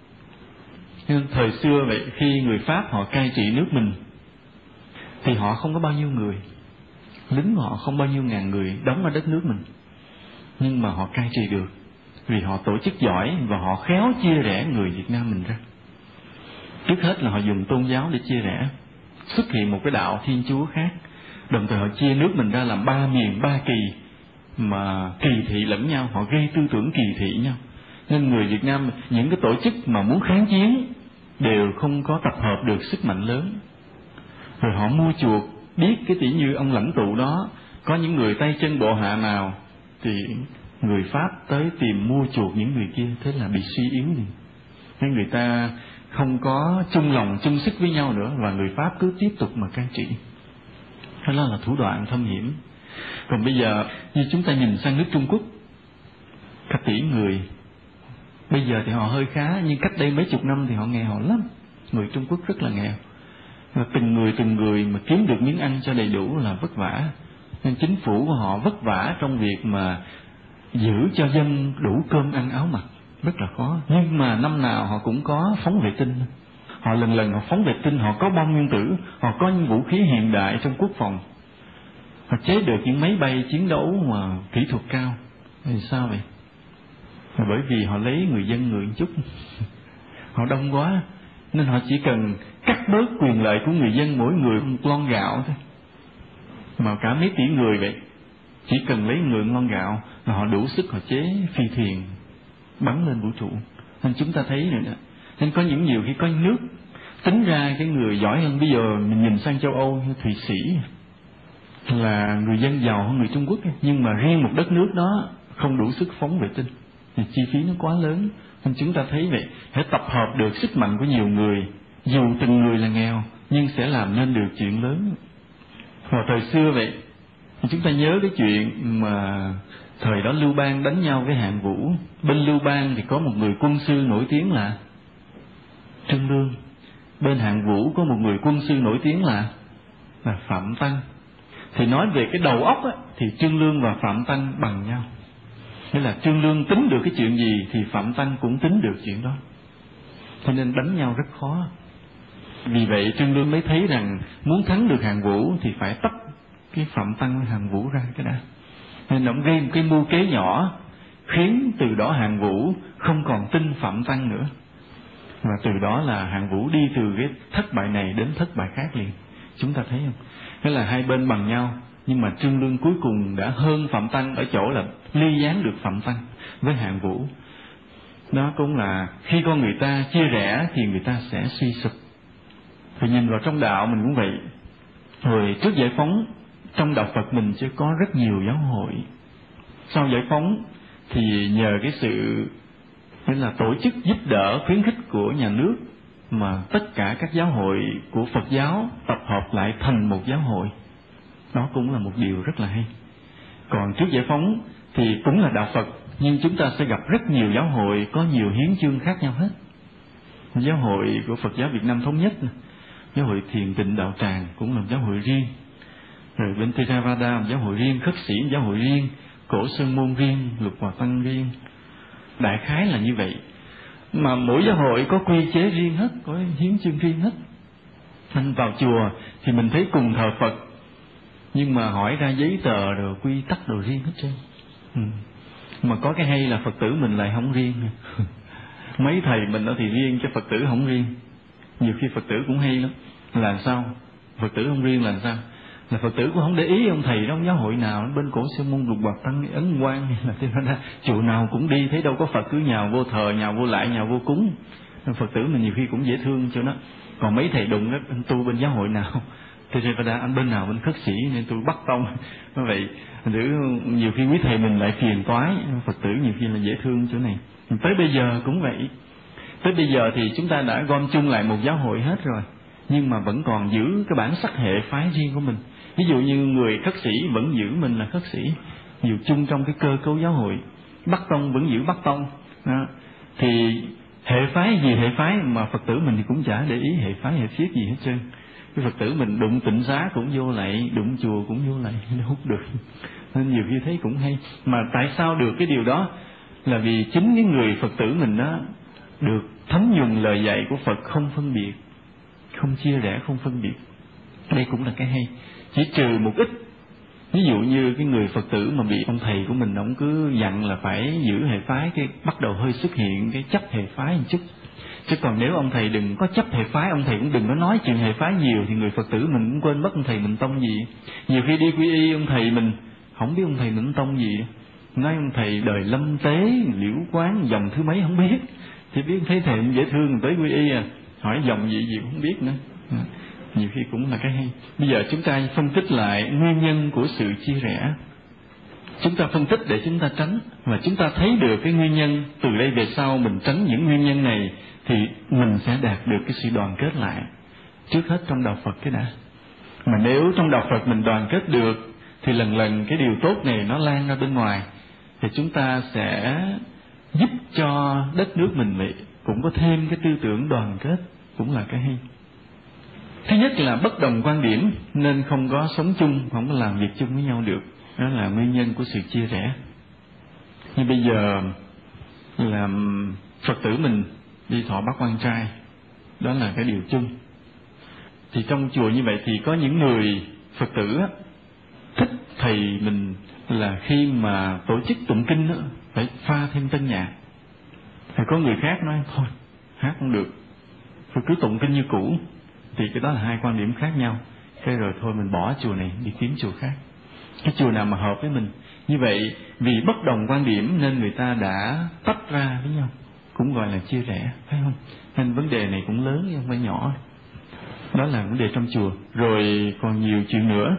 Nhưng thời xưa vậy, khi người Pháp họ cai trị nước mình thì họ không có bao nhiêu người, lính họ không bao nhiêu ngàn người đóng ở đất nước mình, nhưng mà họ cai trị được vì họ tổ chức giỏi và họ khéo chia rẽ người Việt Nam mình ra. Trước hết là họ dùng tôn giáo để chia rẽ, xuất hiện một cái đạo Thiên Chúa khác, đồng thời họ chia nước mình ra làm 3 miền 3 kỳ, mà kỳ thị lẫn nhau, họ gây tư tưởng kỳ thị nhau. Nên người Việt Nam, những cái tổ chức mà muốn kháng chiến đều không có tập hợp được sức mạnh lớn. Rồi họ mua chuộc, biết cái tỷ như ông lãnh tụ đó có những người tay chân bộ hạ nào thì người Pháp tới tìm mua chuộc những người kia, thế là bị suy yếu đi. Nên người ta không có chung lòng chung sức với nhau nữa, và người Pháp cứ tiếp tục mà cai trị. Đó là thủ đoạn thâm hiểm. Còn bây giờ như chúng ta nhìn sang nước Trung Quốc, cả tỷ người, bây giờ thì họ hơi khá, nhưng cách đây mấy chục năm thì họ nghèo lắm. Người Trung Quốc rất là nghèo, và từng người mà kiếm được miếng ăn cho đầy đủ là vất vả. Nên chính phủ của họ vất vả trong việc mà giữ cho dân đủ cơm ăn áo mặc, rất là khó. Nhưng mà năm nào họ cũng có phóng vệ tinh, họ lần họ phóng vệ tinh, họ có bom nguyên tử, họ có những vũ khí hiện đại trong quốc phòng, họ chế được những máy bay chiến đấu mà kỹ thuật cao. Vì sao vậy? Là bởi vì họ lấy người dân người chút họ đông quá, nên họ chỉ cần cắt bớt quyền lợi của người dân, mỗi người một lon gạo thôi, mà cả mấy tỷ người vậy, chỉ cần lấy người một lon gạo là họ đủ sức họ chế phi thuyền bắn lên vũ trụ. Nên chúng ta thấy rồi đó. Nên có nhiều khi có nước tính ra cái người giỏi hơn. Bây giờ mình nhìn sang châu Âu như Thụy Sĩ là người dân giàu hơn người Trung Quốc, nhưng mà riêng một đất nước đó không đủ sức phóng vệ tinh, thì chi phí nó quá lớn. Nên chúng ta thấy vậy, phải tập hợp được sức mạnh của nhiều người, dù từng người là nghèo nhưng sẽ làm nên được chuyện lớn. Vào thời xưa vậy, chúng ta nhớ cái chuyện mà thời đó Lưu Bang đánh nhau với Hạng Vũ. Bên Lưu Bang thì có một người quân sư nổi tiếng là Trương Lương, bên Hạng Vũ có một người quân sư nổi tiếng là Phạm Tăng. Thì nói về cái đầu óc á, thì Trương Lương và Phạm Tăng bằng nhau. Nghĩa là Trương Lương tính được cái chuyện gì thì Phạm Tăng cũng tính được chuyện đó, cho nên đánh nhau rất khó. Vì vậy Trương Lương mới thấy rằng muốn thắng được Hạng Vũ thì phải tách cái Phạm Tăng với Hạng Vũ ra cái đã. Nên ông gây một cái mưu kế nhỏ, khiến từ đó Hạng Vũ không còn tin Phạm Tăng nữa, và từ đó là Hạng Vũ đi từ cái thất bại này đến thất bại khác liền. Chúng ta thấy không? Thế là hai bên bằng nhau, nhưng mà Trương Lương cuối cùng đã hơn Phạm Tăng ở chỗ là ly gián được Phạm Tăng với Hạng Vũ. Đó cũng là khi con người ta chia rẽ thì người ta sẽ suy sụp. Thì nhìn vào trong đạo mình cũng vậy. Hồi trước giải phóng, trong đạo Phật mình sẽ có rất nhiều giáo hội. Sau giải phóng thì nhờ cái sự nên là tổ chức giúp đỡ khuyến khích của nhà nước, mà tất cả các giáo hội của Phật giáo tập hợp lại thành một giáo hội. Đó cũng là một điều rất là hay. Còn trước giải phóng thì cũng là đạo Phật, nhưng chúng ta sẽ gặp rất nhiều giáo hội có nhiều hiến chương khác nhau hết. Giáo hội của Phật giáo Việt Nam Thống Nhất, giáo hội Thiền Tịnh Đạo Tràng cũng là giáo hội riêng, rồi bên Theravada giáo hội riêng, Khất Sĩ giáo hội riêng, Cổ Sơn Môn riêng, Lục Hòa Tăng riêng. Đại khái là như vậy, mà mỗi giáo hội có quy chế riêng hết, có hiến chương riêng hết. Nên vào chùa thì mình thấy cùng thờ Phật, nhưng mà hỏi ra giấy tờ rồi quy tắc đồ riêng hết trơn. Mà có cái hay là Phật tử mình lại không riêng. Mấy thầy mình đó thì riêng, cho Phật tử không riêng. Nhiều khi Phật tử cũng hay lắm. Là sao? Phật tử không riêng là sao? Là Phật tử cũng không để ý ông thầy đó, giáo hội nào bên Cổ Sơn Môn, Lục Hòa Tăng, Ấn Quang hay là thế đó, chùa nào cũng đi, thấy đâu có Phật cứ nhào vô thờ, nhào vô lại, nhào vô cúng. Phật tử mình nhiều khi cũng dễ thương cho nó. Còn mấy thầy đụng đó, anh tu bên giáo hội nào, Theravada anh bên nào, bên Khất Sĩ, nên tôi bắt tông. Như vậy nhiều khi quý thầy mình lại phiền toái, Phật tử nhiều khi là dễ thương chỗ này. Tới bây giờ cũng vậy. Tới bây giờ thì chúng ta đã gom chung lại một giáo hội hết rồi, nhưng mà vẫn còn giữ cái bản sắc hệ phái riêng của mình. Ví dụ như người Khất Sĩ vẫn giữ mình là Khất Sĩ, nhiều chung trong cái cơ cấu giáo hội. Bắc Tông vẫn giữ Bắc Tông đó. Thì hệ phái gì hệ phái, mà Phật tử mình thì cũng chả để ý hệ phái hệ phiết gì hết trơn. Cái Phật tử mình đụng tịnh xá cũng vô lạy, đụng chùa cũng vô lạy, nó hút được. Nên nhiều khi thấy cũng hay. Mà tại sao được cái điều đó? Là vì chính cái người Phật tử mình đó được thấm nhuần lời dạy của Phật, không phân biệt, không chia rẽ, không phân biệt. Đây cũng là cái hay. Chỉ trừ một ít, ví dụ như cái người Phật tử mà bị ông thầy của mình ông cứ dặn là phải giữ hệ phái, cái bắt đầu hơi xuất hiện cái chấp hệ phái một chút. Chứ còn nếu ông thầy đừng có chấp hệ phái, ông thầy cũng đừng có nói chuyện hệ phái nhiều, thì người Phật tử mình cũng quên mất ông thầy mình tông gì. Nhiều khi đi quy y ông thầy mình không biết ông thầy mình tông gì, nói ông thầy đời Lâm Tế, Liễu Quán, dòng thứ mấy không biết, chỉ biết thấy thầy dễ thương tới quy y hỏi dòng gì cũng không biết nữa. Nhiều khi cũng là cái hay. Bây giờ chúng ta phân tích lại nguyên nhân của sự chia rẽ. Chúng ta phân tích để chúng ta tránh, và chúng ta thấy được cái nguyên nhân. Từ đây về sau mình tránh những nguyên nhân này thì mình sẽ đạt được cái sự đoàn kết lại. Trước hết trong đạo Phật cái đã. Mà nếu trong đạo Phật mình đoàn kết được thì lần lần cái điều tốt này nó lan ra bên ngoài, thì chúng ta sẽ giúp cho đất nước mình cũng có thêm cái tư tưởng đoàn kết, cũng là cái hay. Thứ nhất là bất đồng quan điểm nên không có sống chung, không có làm việc chung với nhau được. Đó là nguyên nhân của sự chia rẽ. Như bây giờ làm Phật tử mình đi thọ bát quan trai, đó là cái điều chung. Thì trong chùa như vậy thì có những người Phật tử thích thầy mình là khi mà tổ chức tụng kinh phải pha thêm tân nhạc. Thì có người khác nói thôi hát không được, rồi cứ tụng kinh như cũ. Thì cái đó là hai quan điểm khác nhau. Cái rồi thôi mình bỏ chùa này đi kiếm chùa khác, cái chùa nào mà hợp với mình. Như vậy vì bất đồng quan điểm nên người ta đã tách ra với nhau, cũng gọi là chia rẽ, phải không? Nên vấn đề này cũng lớn chứ không phải nhỏ. Đó là vấn đề trong chùa. Rồi còn nhiều chuyện nữa,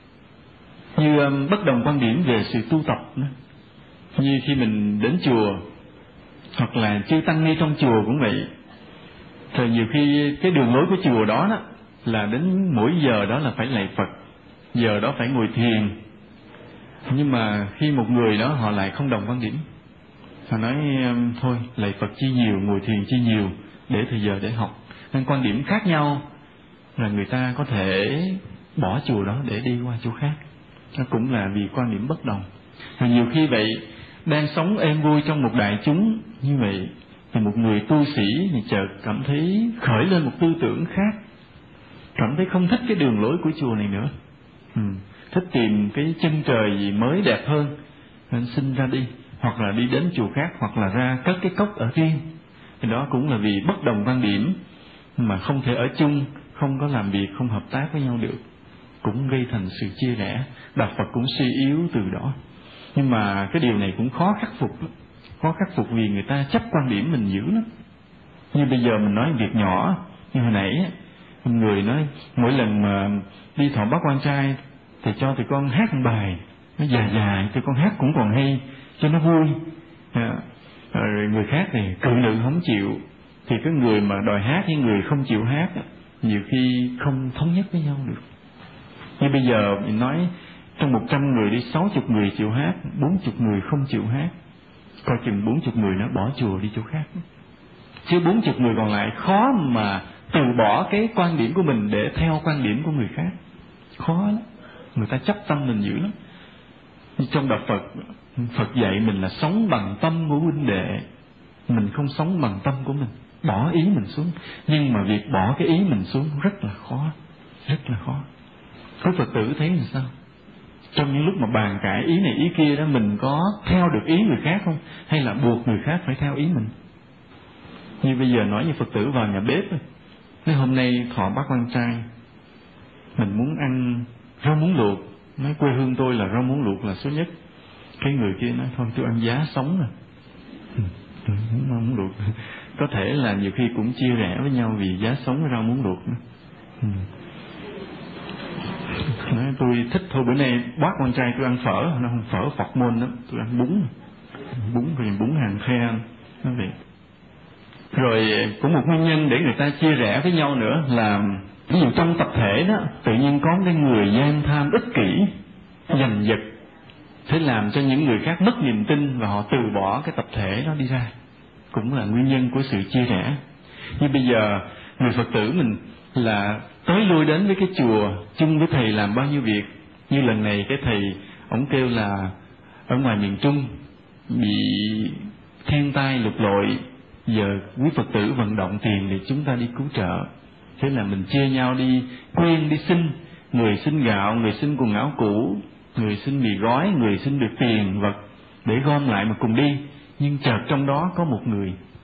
như bất đồng quan điểm về sự tu tập nữa. Như khi mình đến chùa, hoặc là chư tăng ni trong chùa cũng vậy. Rồi nhiều khi cái đường lối của chùa đó là đến mỗi giờ đó là phải lạy Phật, giờ đó phải ngồi thiền. Nhưng mà khi một người đó họ lại không đồng quan điểm, họ nói thôi lạy Phật chi nhiều, ngồi thiền chi nhiều, để thời giờ để học. Nên quan điểm khác nhau là người ta có thể bỏ chùa đó để đi qua chỗ khác. Nó cũng là vì quan điểm bất đồng. Và nhiều khi vậy, đang sống êm vui trong một đại chúng như vậy, thì một người tu sĩ thì chợt cảm thấy khởi lên một tư tưởng khác, cảm thấy không thích cái đường lối của chùa này nữa, thích tìm cái chân trời gì mới đẹp hơn, nên xin ra đi, hoặc là đi đến chùa khác, hoặc là ra cất cái cốc ở riêng. Thì đó cũng là vì bất đồng quan điểm mà không thể ở chung, không có làm việc, không hợp tác với nhau được, cũng gây thành sự chia rẽ. Đạo Phật cũng suy yếu từ đó. Nhưng mà cái điều này cũng khó khắc phục lắm. Khó khắc phục vì người ta chấp quan điểm mình dữ lắm. Như bây giờ mình nói việc nhỏ, như hồi nãy người nói mỗi lần mà đi thọ bát quan trai thì cho tụi con hát một bài nó dài dài, tụi con hát cũng còn hay cho nó vui. Rồi người khác thì cự nữ không chịu, thì cái người mà đòi hát với người không chịu hát nhiều khi không thống nhất với nhau được. Như bây giờ mình nói trong 100 người đi 60 người chịu hát, 40 người không chịu hát, coi chừng 40 người nó bỏ chùa đi chỗ khác. Chứ 40 người còn lại khó mà từ bỏ cái quan điểm của mình để theo quan điểm của người khác. Khó lắm. Người ta chấp tâm mình dữ lắm. Trong đạo Phật, Phật dạy mình là sống bằng tâm của huynh đệ. Mình không sống bằng tâm của mình, bỏ ý mình xuống. Nhưng mà việc bỏ cái ý mình xuống rất là khó, rất là khó. Có Phật tử thấy làm sao? Trong những lúc mà bàn cãi ý này ý kia đó, mình có theo được ý người khác không? Hay là buộc người khác phải theo ý mình? Như bây giờ nói như Phật tử vào nhà bếp, nói hôm nay thọ bát quan trai, mình muốn ăn rau muống luộc. Nói quê hương tôi là rau muống luộc là số nhất. Cái người kia nói thôi tôi ăn giá sống rồi, rau muống luộc. Có thể là nhiều khi cũng chia rẽ với nhau vì giá sống với rau muống luộc nữa. Nói tôi thích thôi bữa nay bát quan trai tôi ăn phở, nó không phở Phật môn đó, tôi ăn bún rồi bún hàng khe nó vậy. Rồi cũng một nguyên nhân để người ta chia rẽ với nhau nữa là ví dụ trong tập thể đó tự nhiên có cái người gian tham ích kỷ, giành giật, thế làm cho những người khác mất niềm tin và họ từ bỏ cái tập thể đó đi ra, cũng là nguyên nhân của sự chia rẽ. Như bây giờ người Phật tử mình là tới lui đến với cái chùa chung với thầy làm bao nhiêu việc. Như lần này cái thầy ổng kêu là ở ngoài miền Trung bị thiên tai lụt lội, giờ quý Phật tử vận động tiền để chúng ta đi cứu trợ. Thế là mình chia nhau đi quyên, đi xin, người xin gạo, người xin quần áo cũ, người xin mì gói, người xin được tiền vật để gom lại mà cùng đi. Nhưng chợt trong đó có một người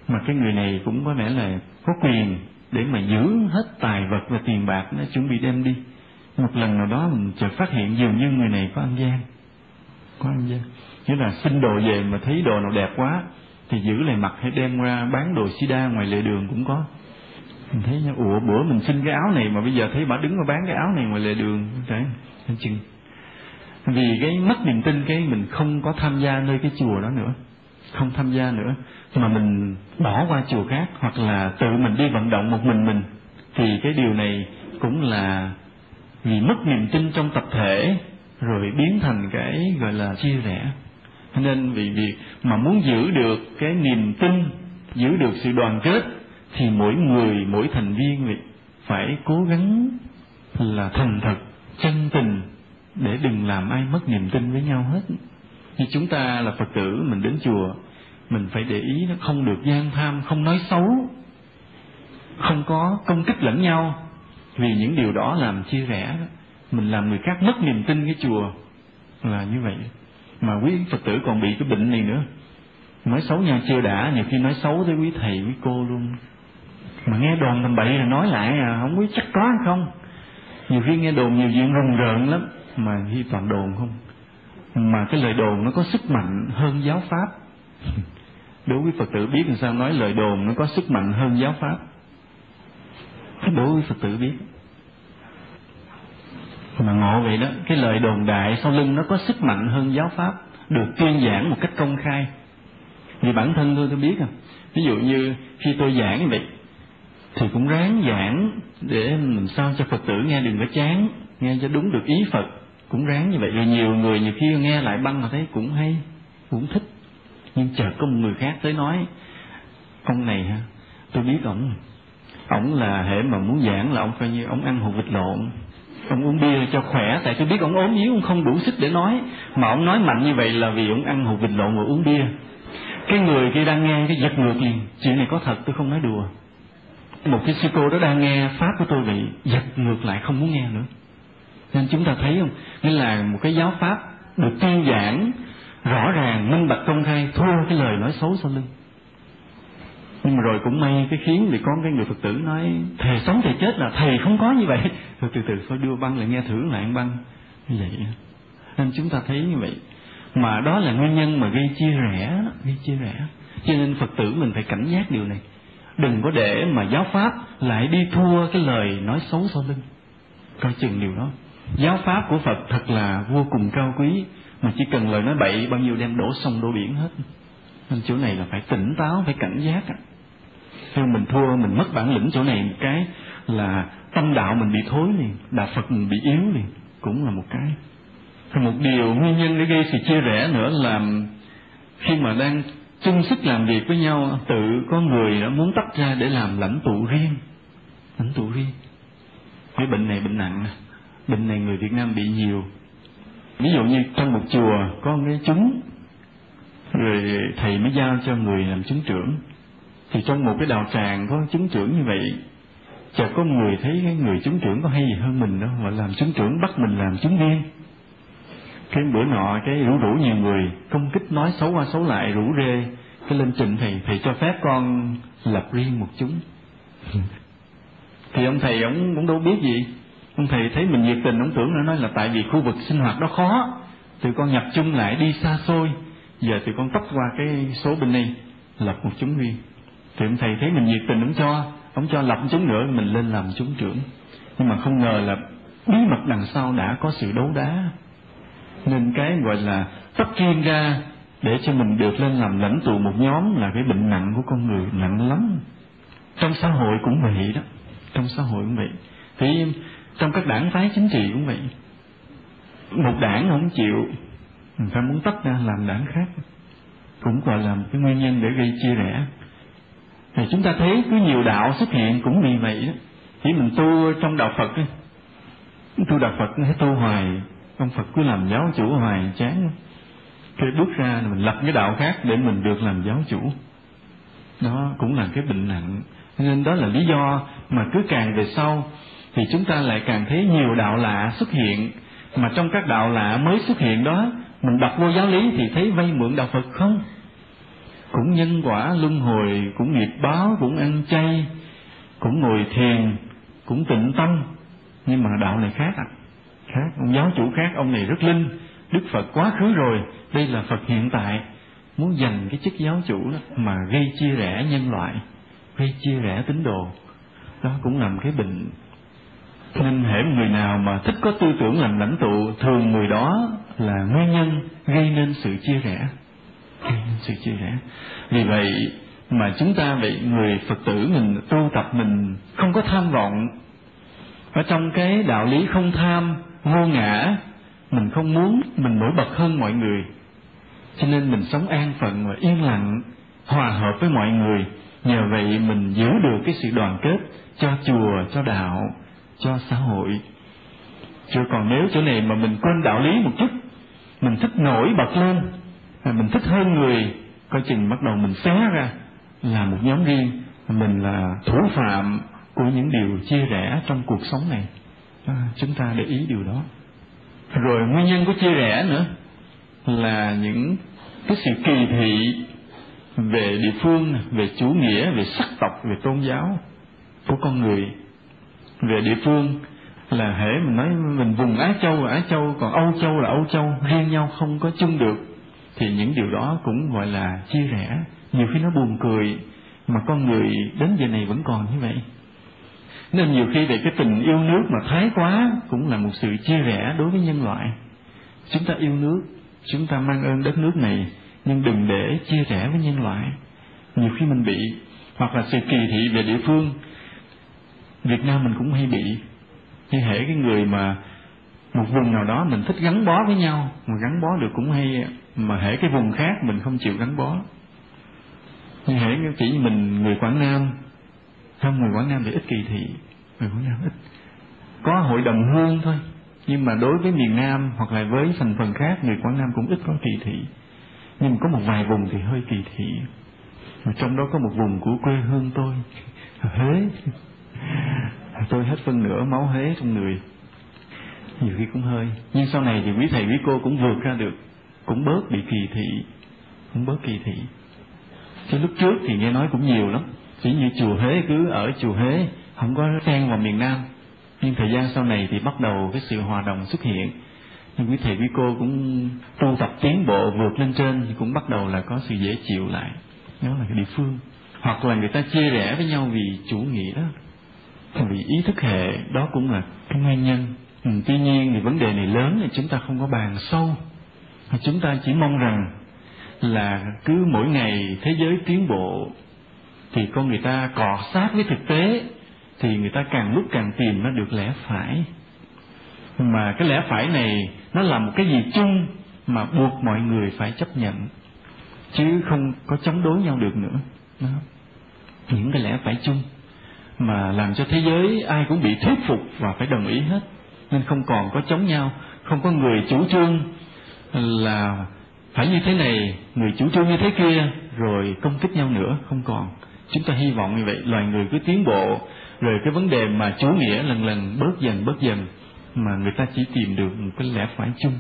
mà cái người này cũng có vẻ là có quyền để mà giữ hết tài vật và tiền bạc, nó chuẩn bị đem đi. Một lần nào đó mình chợt phát hiện dường như người này có ăn gian, nghĩa là xin đồ về mà thấy đồ nào đẹp quá thì giữ lại mặc hay đem ra bán đồ sida ngoài lề đường cũng có. Mình thấy nha, ủa bữa mình xin cái áo này mà bây giờ thấy bà đứng mà bán cái áo này ngoài lề đường, đấy, anh chừng. Vì cái mất niềm tin, cái mình không có tham gia nơi cái chùa đó nữa, không tham gia nữa, mà mình bỏ qua chùa khác, hoặc là tự mình đi vận động một mình, thì cái điều này cũng là vì mất niềm tin trong tập thể, rồi biến thành cái gọi là chia rẽ. Nên vì việc mà muốn giữ được cái niềm tin, giữ được sự đoàn kết, thì mỗi người, mỗi thành viên vậy phải cố gắng là thành thật, chân tình, để đừng làm ai mất niềm tin với nhau hết. Như chúng ta là Phật tử, mình đến chùa, mình phải để ý nó không được gian tham, không nói xấu, không có công kích lẫn nhau, vì những điều đó làm chia rẽ, mình làm người khác mất niềm tin cái chùa là như vậy. Mà quý Phật tử còn bị cái bệnh này nữa, nói xấu nhau chưa đã, nhiều khi nói xấu tới quý thầy quý cô luôn, mà nghe đồn tầm bậy rồi nói lại không biết chắc có hay không. Nhiều khi nghe đồn nhiều chuyện rùng rợn lắm, mà khi toàn đồn không, mà cái lời đồn nó có sức mạnh hơn giáo pháp. Đối với Phật tử biết làm sao nói lời đồn nó có sức mạnh hơn giáo pháp, đối với Phật tử biết. Mà ngộ vậy đó, cái lời đồn đại sau lưng nó có sức mạnh hơn giáo pháp, được tuyên giảng một cách công khai. Vì bản thân tôi biết ví dụ như khi tôi giảng vậy thì cũng ráng giảng để làm sao cho Phật tử nghe đừng có chán, nghe cho đúng được ý Phật, cũng ráng như vậy. Rồi nhiều người nhiều khi nghe lại băng mà thấy cũng hay, cũng thích. Nhưng chợt có một người khác tới nói, ông này tôi biết ổng là hễ mà muốn giảng là ổng coi như ổng ăn hột vịt lộn, ông uống bia cho khỏe, tại tôi biết ông ốm yếu, ông không đủ sức để nói, mà ông nói mạnh như vậy là vì ông ăn hột vịt lộn và uống bia. Cái người kia đang nghe cái giật ngược liền, chuyện này có thật, tôi không nói đùa. Một cái sư cô đó đang nghe pháp của tôi bị giật ngược lại, không muốn nghe nữa. Nên chúng ta thấy không, nghĩa là một cái giáo pháp được tuyên giảng rõ ràng, minh bạch, công khai, thua cái lời nói xấu sau lưng. Nhưng mà rồi cũng may cái khiến vì có cái người Phật tử nói thầy sống thầy chết là thầy không có như vậy, rồi từ từ phải đưa băng lại nghe thử lại ăn băng như vậy. Nên chúng ta thấy như vậy, mà đó là nguyên nhân mà gây chia rẽ, gây chia rẽ. Cho nên Phật tử mình phải cảnh giác điều này, đừng có để mà giáo pháp lại đi thua cái lời nói xấu sau lưng. Coi chừng điều đó. Giáo pháp của Phật thật là vô cùng cao quý, mà chỉ cần lời nói bậy bao nhiêu đem đổ sông đổ biển hết. Nên chỗ này là phải tỉnh táo, phải cảnh giác. Khi mình thua, mình mất bản lĩnh chỗ này một cái là tâm đạo mình bị thối liền, đạo Phật mình bị yếu liền, cũng là một cái. Rồi một điều nguyên nhân để gây sự chia rẽ nữa là khi mà đang chung sức làm việc với nhau, tự có người đã muốn tách ra để làm lãnh tụ riêng. Lãnh tụ riêng. Cái bệnh này bệnh nặng, bệnh này người Việt Nam bị nhiều. Ví dụ như trong một chùa có cái chúng, rồi thầy mới giao cho người làm chúng trưởng. Thì trong một cái đạo tràng có chúng trưởng như vậy, chợt có người thấy cái người chúng trưởng có hay gì hơn mình đâu, mà làm chúng trưởng bắt mình làm chúng viên. Cái bữa nọ cái rủ nhiều người công kích, nói xấu qua xấu lại, rủ rê cái lên trình thầy cho phép con lập riêng một chúng. Thì ông thầy ông cũng đâu biết gì, ông thầy thấy mình nhiệt tình, ông tưởng nó nói là tại vì khu vực sinh hoạt đó khó, tụi con nhập chung lại đi xa xôi, giờ tụi con tách qua cái số bên đây lập một chúng riêng. Thì ông thầy thấy mình nhiệt tình, ông cho lập chúng nữa, mình lên làm chúng trưởng. Nhưng mà không ngờ là bí mật đằng sau đã có sự đấu đá, nên cái gọi là tách riêng ra để cho mình được lên làm lãnh tụ một nhóm là cái bệnh nặng của con người, nặng lắm. Trong xã hội cũng vậy đó, trong xã hội cũng vậy. Thì trong các đảng phái chính trị cũng vậy, một đảng không chịu, mình phải muốn tách ra làm đảng khác, cũng gọi là một cái nguyên nhân để gây chia rẽ. Thì chúng ta thấy cứ nhiều đạo xuất hiện cũng vì vậy đó. Chỉ mình tu trong đạo Phật ấy, tu đạo Phật hay tu hoài, ông Phật cứ làm giáo chủ hoài chán. Cái bước ra mình lập cái đạo khác để mình được làm giáo chủ, đó cũng là cái bệnh nặng. Nên đó là lý do mà cứ càng về sau thì chúng ta lại càng thấy nhiều đạo lạ xuất hiện. Mà trong các đạo lạ mới xuất hiện đó, mình đọc vô giáo lý thì thấy vay mượn đạo Phật không. cũng nhân quả luân hồi, cũng nghiệp báo, cũng ăn chay, cũng ngồi thiền, cũng tịnh tâm, nhưng mà đạo này khác ạ. Khác, ông giáo chủ khác, ông này rất linh, Đức Phật quá khứ rồi, đây là Phật hiện tại, muốn giành cái chức giáo chủ đó mà gây chia rẽ nhân loại, gây chia rẽ tín đồ. Đó cũng là một cái bệnh. Nên hễ người nào mà thích có tư tưởng làm lãnh tụ, thường người đó là nguyên nhân gây nên sự chia rẽ, gây nên sự chia rẽ. Vì vậy mà chúng ta, vậy người Phật tử mình tu tập, mình không có tham vọng, ở trong cái đạo lý không tham vô ngã, mình không muốn mình nổi bật hơn mọi người, cho nên mình sống an phận và yên lặng, hòa hợp với mọi người. Nhờ vậy mình giữ được cái sự đoàn kết cho chùa, cho đạo, cho xã hội. Chứ còn nếu chỗ này mà mình quên đạo lý một chút, mình thích nổi bật lên, mình thích hơn người, coi chừng bắt đầu mình xé ra là một nhóm riêng, mình là thủ phạm của những điều chia rẽ trong cuộc sống này. Chúng ta để ý điều đó. Rồi nguyên nhân của chia rẽ nữa là những cái sự kỳ thị về địa phương, về chủ nghĩa, về sắc tộc, về tôn giáo của con người. Về địa phương là hễ mình nói mình vùng Á Châu là Á Châu, còn Âu Châu là Âu Châu, riêng nhau không có chung được, thì những điều đó cũng gọi là chia rẽ. Nhiều khi nó buồn cười, mà con người đến giờ này vẫn còn như vậy. Nên nhiều khi về cái tình yêu nước mà thái quá cũng là một sự chia rẽ đối với nhân loại. Chúng ta yêu nước, chúng ta mang ơn đất nước này, nhưng đừng để chia rẽ với nhân loại. Nhiều khi mình bị, hoặc là sự kỳ thị về địa phương. Việt Nam mình cũng hay bị, như hễ cái người mà một vùng nào đó mình thích gắn bó với nhau, mà gắn bó được cũng hay, mà hễ cái vùng khác mình không chịu gắn bó. Như hễ chỉ mình người Quảng Nam, không, người Quảng Nam thì ít kỳ thị, người Quảng Nam ít, có hội đồng hương thôi, nhưng mà đối với miền Nam hoặc là với thành phần khác, người Quảng Nam cũng ít có kỳ thị. Nhưng mà có một vài vùng thì hơi kỳ thị, mà trong đó có một vùng của quê hương tôi, Huế. Tôi hết phân nửa máu Huế trong người, nhiều khi cũng hơi. Nhưng sau này thì quý thầy quý cô cũng vượt ra được, cũng bớt bị kỳ thị, cũng bớt kỳ thị. Chứ lúc trước thì nghe nói cũng nhiều lắm, chỉ như chùa Huế cứ ở chùa Huế, không có xen vào miền Nam. Nhưng thời gian sau này thì bắt đầu cái sự hòa đồng xuất hiện, nhưng quý thầy quý cô cũng tu tập tiến bộ vượt lên trên, thì cũng bắt đầu là có sự dễ chịu lại. Đó là cái địa phương. Hoặc là người ta chia rẽ với nhau vì chủ nghĩa, vì ý thức hệ, đó cũng là cái nguyên nhân. Tuy nhiên thì vấn đề này lớn thì chúng ta không có bàn sâu. Chúng ta chỉ mong rằng là cứ mỗi ngày thế giới tiến bộ thì con người ta cọ sát với thực tế, thì người ta càng lúc càng tìm nó được lẽ phải. Mà cái lẽ phải này nó là một cái gì chung mà buộc mọi người phải chấp nhận, chứ không có chống đối nhau được nữa. Đó. Những cái lẽ phải chung mà làm cho thế giới ai cũng bị thuyết phục và phải đồng ý hết, nên không còn có chống nhau, không có người chủ trương là phải như thế này, người chủ trương như thế kia, rồi công kích nhau nữa, không còn. Chúng ta hy vọng như vậy, loài người cứ tiến bộ, rồi cái vấn đề mà chủ nghĩa lần lần bớt dần, mà người ta chỉ tìm được một cái lẽ phải chung.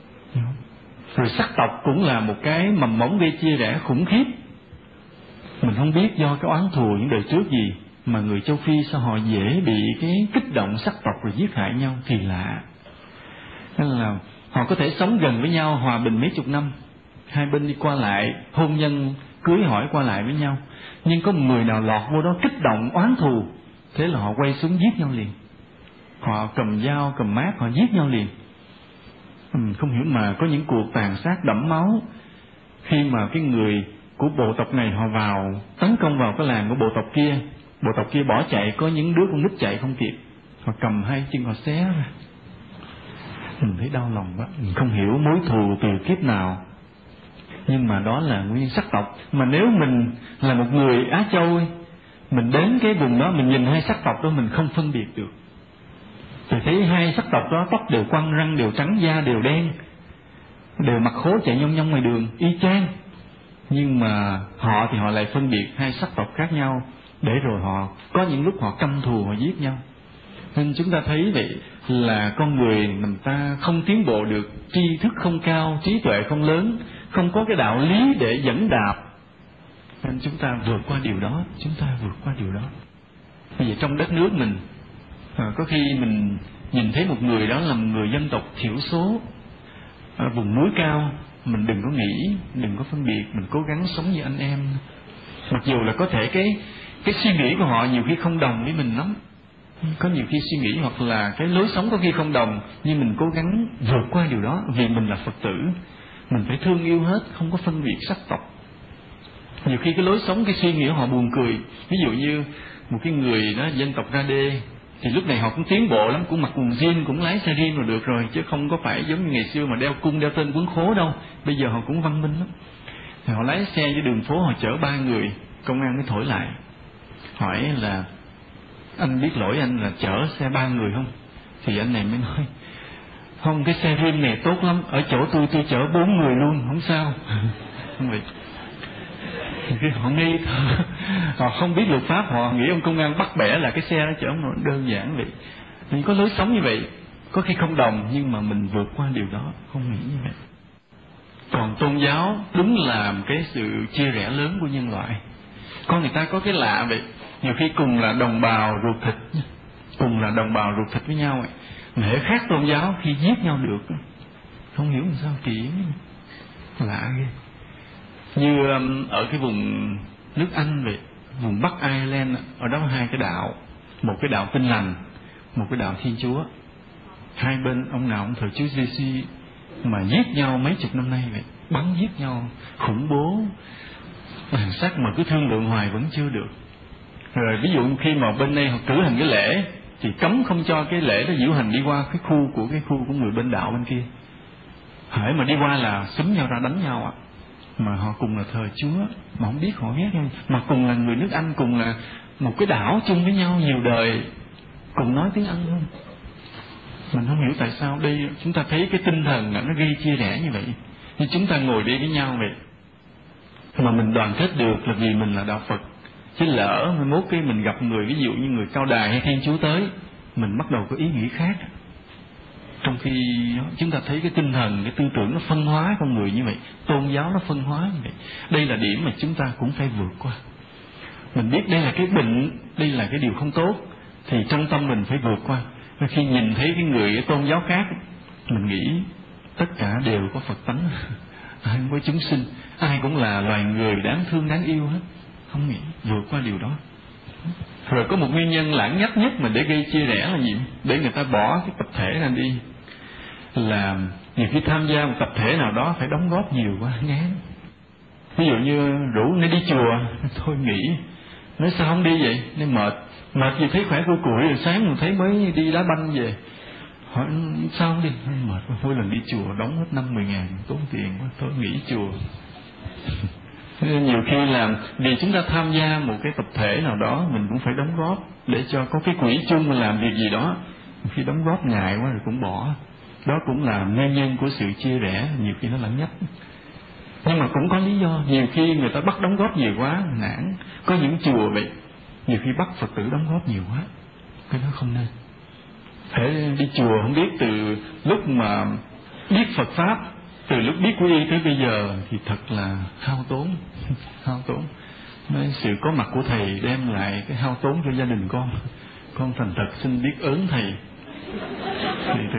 Rồi sắc tộc cũng là một cái mầm mống gây chia rẽ khủng khiếp. Mình không biết do cái oán thù những đời trước gì mà người châu Phi sao họ dễ bị cái kích động sắc tộc rồi giết hại nhau, kỳ lạ. Nên là họ có thể sống gần với nhau, hòa bình mấy chục năm, hai bên đi qua lại, hôn nhân cưới hỏi qua lại với nhau, nhưng có một người nào lọt vô đó kích động oán thù, thế là họ quay xuống giết nhau liền. Họ cầm dao cầm mác họ giết nhau liền. Không hiểu mà có những cuộc tàn sát đẫm máu, khi mà cái người của bộ tộc này họ vào tấn công vào cái làng của bộ tộc kia bỏ chạy, có những đứa con nít chạy không kịp, họ cầm hai chân họ xé ra. Mình thấy đau lòng quá, mình không hiểu mối thù từ kiếp nào, nhưng mà đó là nguyên sắc tộc. Mà nếu mình là một người Á Châu, mình đến cái vùng đó, mình nhìn hai sắc tộc đó mình không phân biệt được. Thì thấy hai sắc tộc đó tóc đều quăn, răng đều trắng, da đều đen, đều mặc khố chạy nhông nhông ngoài đường y chang, nhưng mà họ thì họ lại phân biệt hai sắc tộc khác nhau, để rồi họ có những lúc họ căm thù, họ giết nhau. Nên chúng ta thấy vậy là con người mình ta không tiến bộ được, tri thức không cao, trí tuệ không lớn, không có cái đạo lý để dẫn đạp, Nên chúng ta vượt qua điều đó, chúng ta vượt qua điều đó. Bây giờ trong đất nước mình, có khi mình nhìn thấy một người đó là một người dân tộc thiểu số ở vùng núi cao, mình đừng có nghĩ, đừng có phân biệt, mình cố gắng sống như anh em. Mặc dù là có thể cái suy nghĩ của họ nhiều khi không đồng với mình lắm, có nhiều khi suy nghĩ hoặc là cái lối sống có khi không đồng, nhưng mình cố gắng vượt qua điều đó, vì mình là Phật tử, mình phải thương yêu hết, không có phân biệt sắc tộc. Nhiều khi cái lối sống, cái suy nghĩ họ buồn cười. Ví dụ như một cái người đó dân tộc Ra Đê, thì lúc này họ cũng tiến bộ lắm, cũng mặc quần jean, cũng lái xe riêng là được rồi, chứ không có phải giống như ngày xưa mà đeo cung đeo tên quấn khố đâu. Bây giờ họ cũng văn minh lắm. Thì họ lái xe dưới đường phố, họ chở 3 người, công an mới thổi lại, hỏi là anh biết lỗi anh là chở xe 3 người không? Thì anh này mới nói không, cái xe riêng này tốt lắm, ở chỗ tôi chở 4 người luôn, không sao. Không vậy. Thì họ nghi thơ, họ không biết luật pháp, họ nghĩ ông công an bắt bẻ là cái xe nó chở nó đơn giản vậy. Mình có lối sống như vậy, có khi không đồng, nhưng mà mình vượt qua điều đó, không nghĩ như vậy. Còn tôn giáo đúng là cái sự chia rẽ lớn của nhân loại. Con người ta có cái lạ vậy, nhiều khi cùng là đồng bào ruột thịt, cùng là đồng bào ruột thịt với nhau vậy, mà hễ khác tôn giáo khi giết nhau được, không hiểu làm sao, kỳ lạ ghê. Như ở cái vùng nước Anh vậy, vùng Bắc Ireland, ở đó hai cái đạo, một cái đạo Tin Lành, một cái đạo Thiên Chúa. Hai bên ông nào cũng thờ Chúa Giêsu, mà giết nhau mấy chục năm nay vậy, bắn giết nhau khủng bố, bản sắc mà cứ thương lượng hoài vẫn chưa được. Rồi ví dụ khi mà bên đây họ cử hành cái lễ thì cấm không cho cái lễ đó diễu hành đi qua cái khu của người bên đạo bên kia. Hễ mà đi qua là xúm nhau ra đánh nhau ạ. Mà họ cùng là thờ Chúa, mà không biết họ ghét nhau, mà cùng là người nước Anh, cùng là một cái đảo chung với nhau nhiều đời, cùng nói tiếng Anh luôn. Mình không hiểu tại sao đây chúng ta thấy cái tinh thần nó gây chia rẽ như vậy. Nhưng chúng ta ngồi đi với nhau vậy mà mình đoàn kết được là vì mình là đạo Phật. Chứ lỡ mai mốt cái mình gặp người, ví dụ như người Cao Đài hay Thiên Chúa tới, mình bắt đầu có ý nghĩ khác. Trong khi chúng ta thấy cái tinh thần, cái tư tưởng nó phân hóa con người như vậy, tôn giáo nó phân hóa như vậy. Đây là điểm mà chúng ta cũng phải vượt qua. Mình biết đây là cái bệnh, đây là cái điều không tốt, thì trong tâm mình phải vượt qua. Và khi nhìn thấy cái người cái tôn giáo khác, mình nghĩ tất cả đều có Phật tánh, ai cũng có chúng sinh, ai cũng là loài người đáng thương đáng yêu hết. Không nghĩ vượt qua điều đó. Rồi có một nguyên nhân lãng nhách nhất mà để gây chia rẽ là gì? Để người ta bỏ cái tập thể ra đi. Là nhiều khi tham gia một tập thể nào đó phải đóng góp nhiều quá, ngán. Ví dụ như rủ nó đi chùa, thôi nghỉ. Nói sao không đi vậy? Nói mệt gì thấy khỏe cô củi, rồi sáng mình thấy mới đi đá banh về. Hỏi sao không đi? Mệt quá, mỗi lần đi chùa đóng hết 50.000, tốn tiền quá, thôi nghỉ chùa. Nhiều khi là vì chúng ta tham gia một cái tập thể nào đó, mình cũng phải đóng góp để cho có cái quỹ chung mà làm việc gì đó. Khi đóng góp ngại quá rồi cũng bỏ. Đó cũng là nguyên nhân của sự chia rẽ, nhiều khi nó lãng nhách. Nhưng mà cũng có lý do, nhiều khi người ta bắt đóng góp nhiều quá, nản. Có những chùa vậy, nhiều khi bắt Phật tử đóng góp nhiều quá, cái đó không nên. Phải đi chùa không biết từ lúc mà biết Phật Pháp, từ lúc biết quy y tới bây giờ thì thật là hao tốn. Nên sự có mặt của thầy đem lại cái hao tốn cho gia đình con thành thật xin biết ơn thầy. Thì thật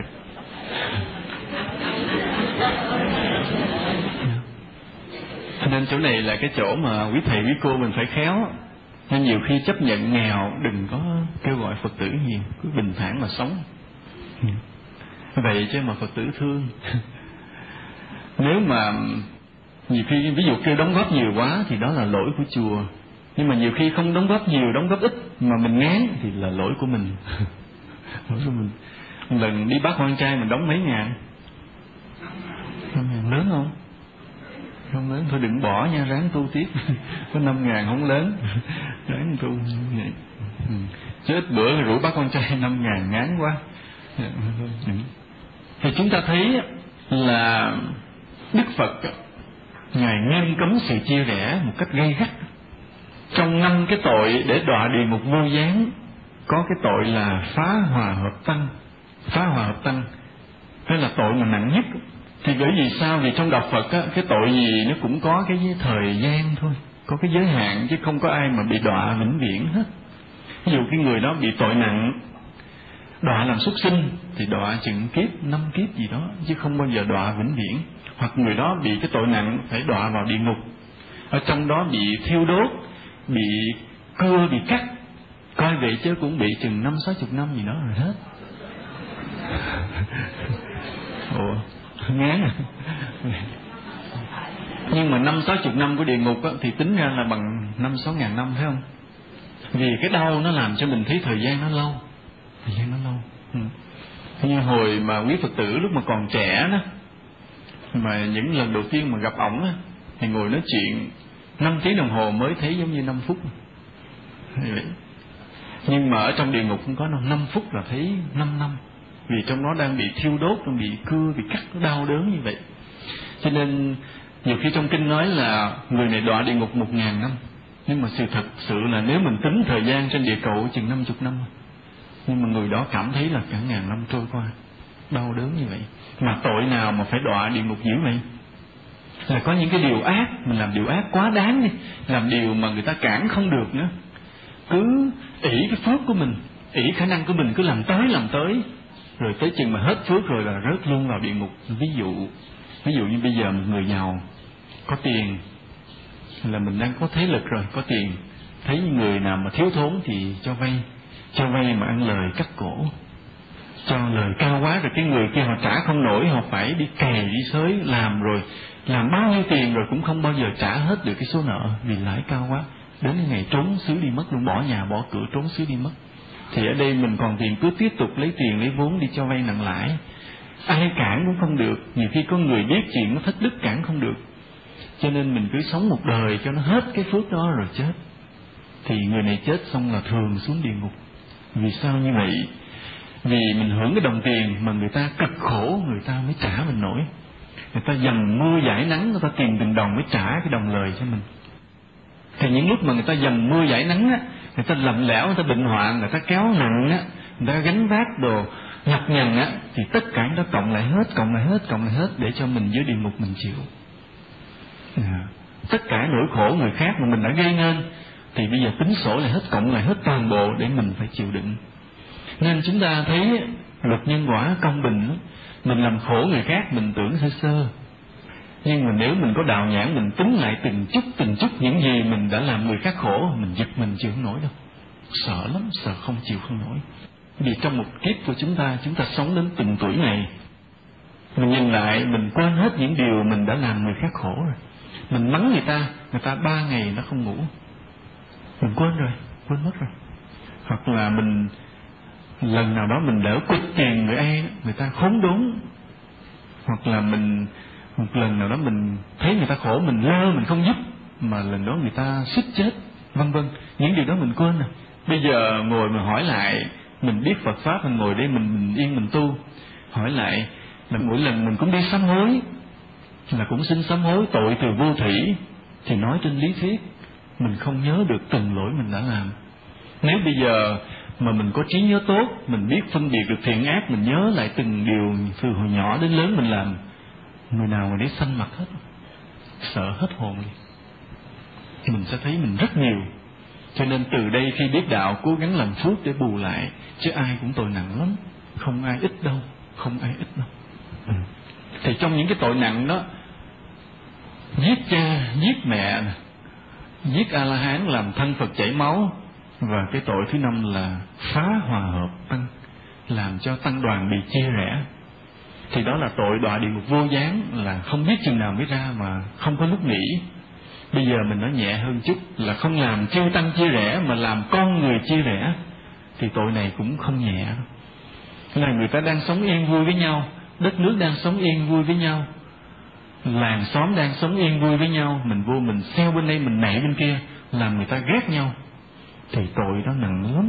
nên chỗ này là cái chỗ mà quý thầy quý cô mình phải khéo. Nên nhiều khi chấp nhận nghèo, đừng có kêu gọi Phật tử nhiều, cứ bình thản mà sống. Vậy chứ mà Phật tử thương. Nếu mà nhiều khi ví dụ kêu đóng góp nhiều quá thì đó là lỗi của chùa. Nhưng mà nhiều khi không đóng góp nhiều, đóng góp ít mà mình ngán thì là lỗi của mình. Lỗi của mình. Một lần đi bác quan trai mình đóng mấy ngàn? 5.000 lớn không? Không lớn, thôi đừng bỏ nha, ráng tu tiếp. Có 5.000 không lớn, ráng tu vậy. Chứ ít bữa rủ bác con trai 5.000 ngán quá. Thì chúng ta thấy là Đức Phật Ngài nghiêm cấm sự chia rẽ một cách gay gắt. Trong 5 cái tội để đọa địa ngục vô gián, có cái tội là phá hòa hợp tăng. Phá hòa hợp tăng đây là tội mà nặng nhất. Thì bởi vì sao? Vì trong đạo Phật á, cái tội gì nó cũng có cái thời gian thôi. có cái giới hạn, chứ không có ai mà bị đọa vĩnh viễn hết. Ví dụ cái người đó bị tội nặng, đọa làm súc sinh thì đọa chừng kiếp, 5 kiếp gì đó, chứ không bao giờ đọa vĩnh viễn. Hoặc người đó bị cái tội nặng phải đọa vào địa ngục, ở trong đó bị thiêu đốt, bị cưa, bị cắt, coi vậy chứ cũng bị chừng 50-60 năm gì đó rồi hết. Ủa, ngán à. Nhưng mà 50-60 năm của địa ngục á, thì tính ra là bằng 5-6 ngàn năm, phải không? Vì cái đau nó làm cho mình thấy thời gian nó lâu. Thời gian nó lâu. Như hồi mà quý Phật tử lúc mà còn trẻ đó, mà những lần đầu tiên mà gặp ổng á, thì ngồi nói chuyện 5 tiếng đồng hồ mới thấy giống như 5 phút. Nhưng mà ở trong địa ngục không có đâu, 5 phút là thấy 5 năm. Vì trong đó đang bị thiêu đốt, đang bị cưa, bị cắt, nó đau đớn như vậy. Cho nên nhiều khi trong kinh nói là người này đọa địa ngục 1000 năm. Nhưng mà sự thật sự là nếu mình tính thời gian trên địa cầu chừng 50 năm. Nhưng mà người đó cảm thấy là cả ngàn năm trôi qua, đau đớn như vậy. Mà tội nào mà phải đọa địa ngục dữ vậy? Là có những cái điều ác, mình làm điều ác quá đáng đi, làm điều mà người ta cản không được nữa. Cứ ỷ cái phước của mình, ỷ khả năng của mình, cứ làm tới, rồi tới chừng mà hết phước rồi là rớt luôn vào địa ngục. Ví dụ như bây giờ một người giàu, có tiền, là mình đang có thế lực rồi, có tiền, thấy người nào mà thiếu thốn thì cho vay mà ăn lời cắt cổ, cho lời cao quá rồi cái người kia họ trả không nổi, họ phải đi cày đi xới, làm bao nhiêu tiền rồi cũng không bao giờ trả hết được cái số nợ vì lãi cao quá, đến cái ngày trốn xứ đi mất luôn, bỏ nhà bỏ cửa trốn xứ đi mất. Thì ở đây mình còn tiền cứ tiếp tục lấy tiền lấy vốn đi cho vay nặng lãi, ai cản cũng không được. Nhiều khi có người biết chuyện nó thất đức cản không được, cho nên mình cứ sống một đời cho nó hết cái phước đó rồi chết. Thì người này chết xong là thường xuống địa ngục. Vì sao như vậy? Vì mình hưởng cái đồng tiền mà người ta cực khổ người ta mới trả mình nổi. Người ta dầm mưa dãi nắng, người ta tìm từng đồng mới trả cái đồng lời cho mình. Thì những lúc mà người ta dầm mưa dãi nắng á, người ta lạnh lẽo, người ta bệnh hoạn, người ta kéo nặng á, người ta gánh vác đồ nhọc nhằn á, thì tất cả nó cộng lại hết để cho mình dưới địa ngục mình chịu. Tất cả nỗi khổ người khác mà mình đã gây nên thì bây giờ tính sổ lại hết, cộng lại hết toàn bộ để mình phải chịu đựng. Nên chúng ta thấy luật nhân quả công bình, mình làm khổ người khác mình tưởng sơ sơ, nhưng mà nếu mình có đạo nhãn, mình tính lại từng chút những gì mình đã làm người khác khổ, mình giật mình chịu không nổi đâu, sợ lắm, sợ không chịu không nổi. Vì trong một kiếp của chúng ta sống đến từng tuổi này, mình nhìn lại mình quên hết những điều mình đã làm người khác khổ rồi. Mình mắng người ta 3 ngày nó không ngủ, mình quên mất rồi. Hoặc là mình lần nào đó mình lỡ quỵt tiền người ta khốn đốn, hoặc là mình một lần nào đó mình thấy người ta khổ, mình lơ mình không giúp, mà lần đó người ta suýt chết, vân vân. Những điều đó mình quên rồi. Bây giờ ngồi mà hỏi lại, mình biết Phật pháp, mình ngồi đây mình yên mình tu, hỏi lại là mỗi lần mình cũng đi sám hối, là cũng xin sám hối tội từ vô thủy, thì nói trên lý thuyết mình không nhớ được từng lỗi mình đã làm. Nếu bây giờ mà mình có trí nhớ tốt, mình biết phân biệt được thiện ác, mình nhớ lại từng điều từ hồi nhỏ đến lớn mình làm, người nào mà để xanh mặt hết, sợ hết hồn đi. Mình sẽ thấy mình rất nhiều. Cho nên từ đây khi biết đạo, cố gắng làm phước để bù lại, chứ ai cũng tội nặng lắm, không ai ít đâu. Thì trong những cái tội nặng đó, giết cha, giết mẹ, giết A-la-hán, làm thân Phật chảy máu, và cái tội thứ 5 là phá hòa hợp tăng, làm cho tăng đoàn bị chia rẽ. Thì đó là tội đọa địa ngục vô gián, là không biết chừng nào mới ra mà không có lúc nghỉ. Bây giờ mình nói nhẹ hơn chút là không làm chư tăng chia rẽ mà làm con người chia rẽ, thì tội này cũng không nhẹ. Là người ta đang sống yên vui với nhau, đất nước đang sống yên vui với nhau, làng xóm đang sống yên vui với nhau, mình vô mình xeo bên đây mình nảy bên kia, làm người ta ghét nhau, thì tội đó nặng lắm.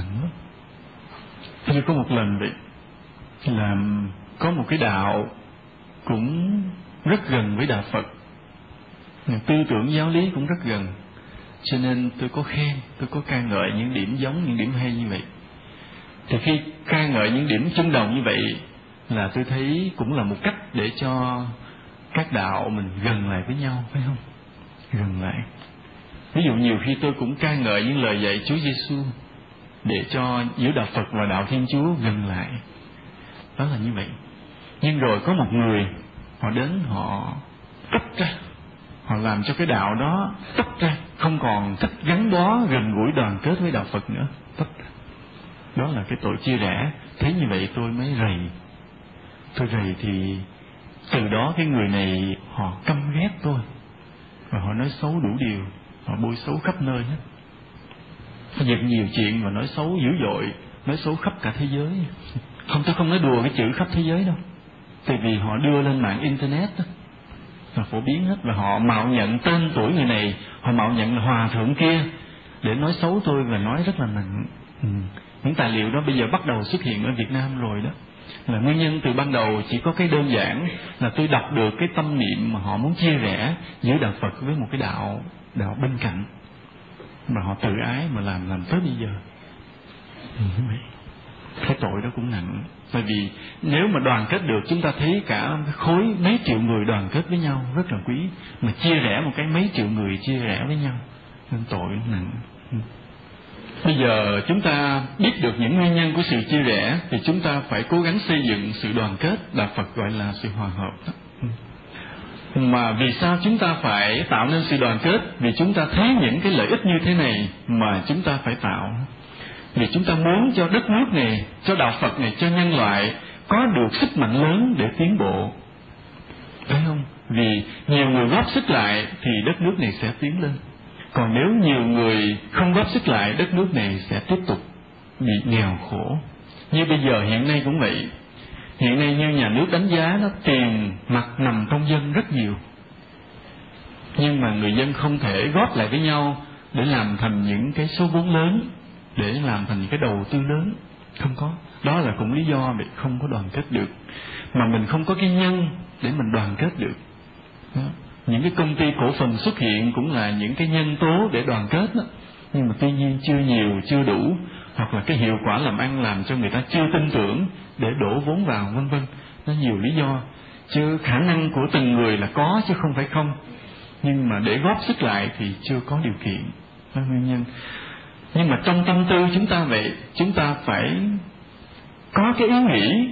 Như có một lần vậy, là có một cái đạo cũng rất gần với đạo Phật, tư tưởng giáo lý cũng rất gần, cho nên tôi có ca ngợi những điểm giống, những điểm hay như vậy. Thì khi ca ngợi những điểm tương đồng như vậy là tôi thấy cũng là một cách để cho các đạo mình gần lại với nhau, phải không? Gần lại. Ví dụ nhiều khi tôi cũng ca ngợi những lời dạy Chúa Giêsu để cho giữa đạo Phật và đạo Thiên Chúa gần lại. Đó là như vậy. Nhưng rồi có một người, họ đến họ tách ra, họ làm cho cái đạo đó tách ra, không còn thích gắn bó gần gũi đoàn kết với đạo Phật nữa, tách ra. Đó là cái tội chia rẽ. Thế như vậy tôi mới rầy. Tôi rầy thì từ đó cái người này họ căm ghét tôi, và họ nói xấu đủ điều, họ bôi xấu khắp nơi hết. Họ dựng nhiều chuyện và nói xấu dữ dội, nói xấu khắp cả thế giới. Không, tôi không nói đùa cái chữ khắp thế giới đâu. Tại vì họ đưa lên mạng Internet đó, là phổ biến hết, và họ mạo nhận tên tuổi người này, họ mạo nhận là hòa thượng kia để nói xấu tôi và nói rất là nặng. Những tài liệu đó bây giờ bắt đầu xuất hiện ở Việt Nam rồi đó. Là nguyên nhân từ ban đầu chỉ có cái đơn giản là tôi đọc được cái tâm niệm mà họ muốn chia rẽ giữa đạo Phật với một cái đạo bên cạnh, mà họ tự ái mà làm tới bây giờ. Cái tội đó cũng nặng. Tại vì nếu mà đoàn kết được, chúng ta thấy cả khối mấy triệu người đoàn kết với nhau rất là quý, mà chia rẽ một cái mấy triệu người chia rẽ với nhau, nên tội nặng. Bây giờ chúng ta biết được những nguyên nhân của sự chia rẽ thì chúng ta phải cố gắng xây dựng sự đoàn kết, đạo Phật gọi là sự hòa hợp. Mà vì sao chúng ta phải tạo nên sự đoàn kết? Vì chúng ta thấy những cái lợi ích như thế này mà chúng ta phải tạo. Vì chúng ta muốn cho đất nước này, cho đạo Phật này, cho nhân loại có được sức mạnh lớn để tiến bộ. Thấy không? Vì nhiều người góp sức lại thì đất nước này sẽ tiến lên. Còn nếu nhiều người không góp sức lại, đất nước này sẽ tiếp tục bị nghèo khổ. Như bây giờ hiện nay cũng vậy. Hiện nay như nhà nước đánh giá đó, tiền mặt nằm trong dân rất nhiều, nhưng mà người dân không thể góp lại với nhau để làm thành những cái số vốn lớn, để làm thành những cái đầu tư lớn. Không có. Đó là cũng lý do để không có đoàn kết được. Mà mình không có cái nhân để mình đoàn kết được đó. Những cái công ty cổ phần xuất hiện cũng là những cái nhân tố để đoàn kết đó. Nhưng mà tuy nhiên chưa nhiều, chưa đủ, hoặc là cái hiệu quả làm ăn làm cho người ta chưa tin tưởng để đổ vốn vào, vân vân. Nó nhiều lý do. Chứ khả năng của từng người là có chứ không phải không. Nhưng mà để góp sức lại thì chưa có điều kiện. Đó là nguyên nhân. Nhưng mà trong tâm tư chúng ta vậy, chúng ta phải có cái ý nghĩ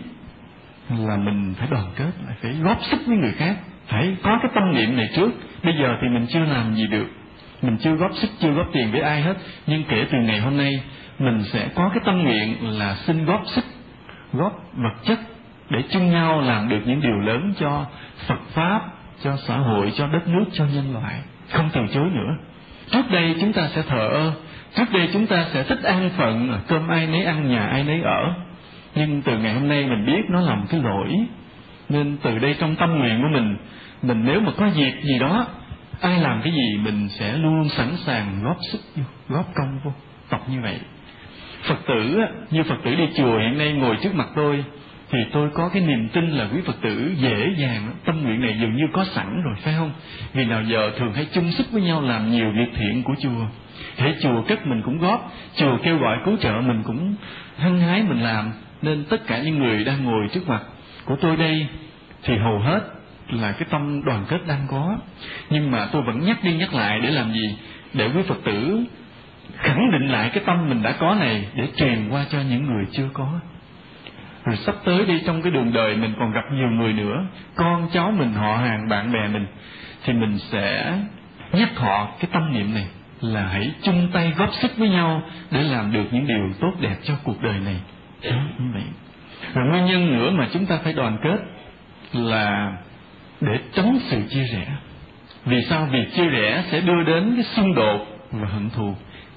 là mình phải đoàn kết, phải góp sức với người khác, phải có cái tâm niệm này trước. Bây giờ thì mình chưa làm gì được, mình chưa góp sức, chưa góp tiền với ai hết. Nhưng kể từ ngày hôm nay, mình sẽ có cái tâm nguyện là xin góp sức, góp vật chất để chung nhau làm được những điều lớn cho Phật Pháp, cho xã hội, cho đất nước, cho nhân loại. Không từ chối nữa. Trước đây chúng ta sẽ thờ ơ, trước đây chúng ta sẽ thích an phận, cơm ai nấy ăn, nhà ai nấy ở. Nhưng từ ngày hôm nay mình biết nó là một cái lỗi. Nên từ đây trong tâm nguyện của mình nếu mà có việc gì đó, ai làm cái gì, mình sẽ luôn luôn sẵn sàng góp sức vô, góp công vô. Tập như vậy. Phật tử, như Phật tử đi chùa hiện nay ngồi trước mặt tôi, thì tôi có cái niềm tin là quý Phật tử dễ dàng, tâm nguyện này dường như có sẵn rồi, phải không? Vì nào giờ thường hay chung sức với nhau làm nhiều việc thiện của chùa. Hễ chùa cất mình cũng góp, chùa kêu gọi cứu trợ mình cũng hăng hái mình làm. Nên tất cả những người đang ngồi trước mặt của tôi đây thì hầu hết là cái tâm đoàn kết đang có. Nhưng mà tôi vẫn nhắc đi nhắc lại để làm gì? Để quý Phật tử khẳng định lại cái tâm mình đã có này, để truyền qua cho những người chưa có. Rồi sắp tới đi, trong cái đường đời mình còn gặp nhiều người nữa, con cháu mình, họ hàng, bạn bè mình, thì mình sẽ nhắc họ cái tâm niệm này là hãy chung tay góp sức với nhau để làm được những điều tốt đẹp cho cuộc đời này. Đó, như vậy. Rồi nguyên nhân nữa mà chúng ta phải đoàn kết là để tránh sự chia rẽ. Vì sao? Vì chia rẽ sẽ đưa đến cái xung đột và hận thù.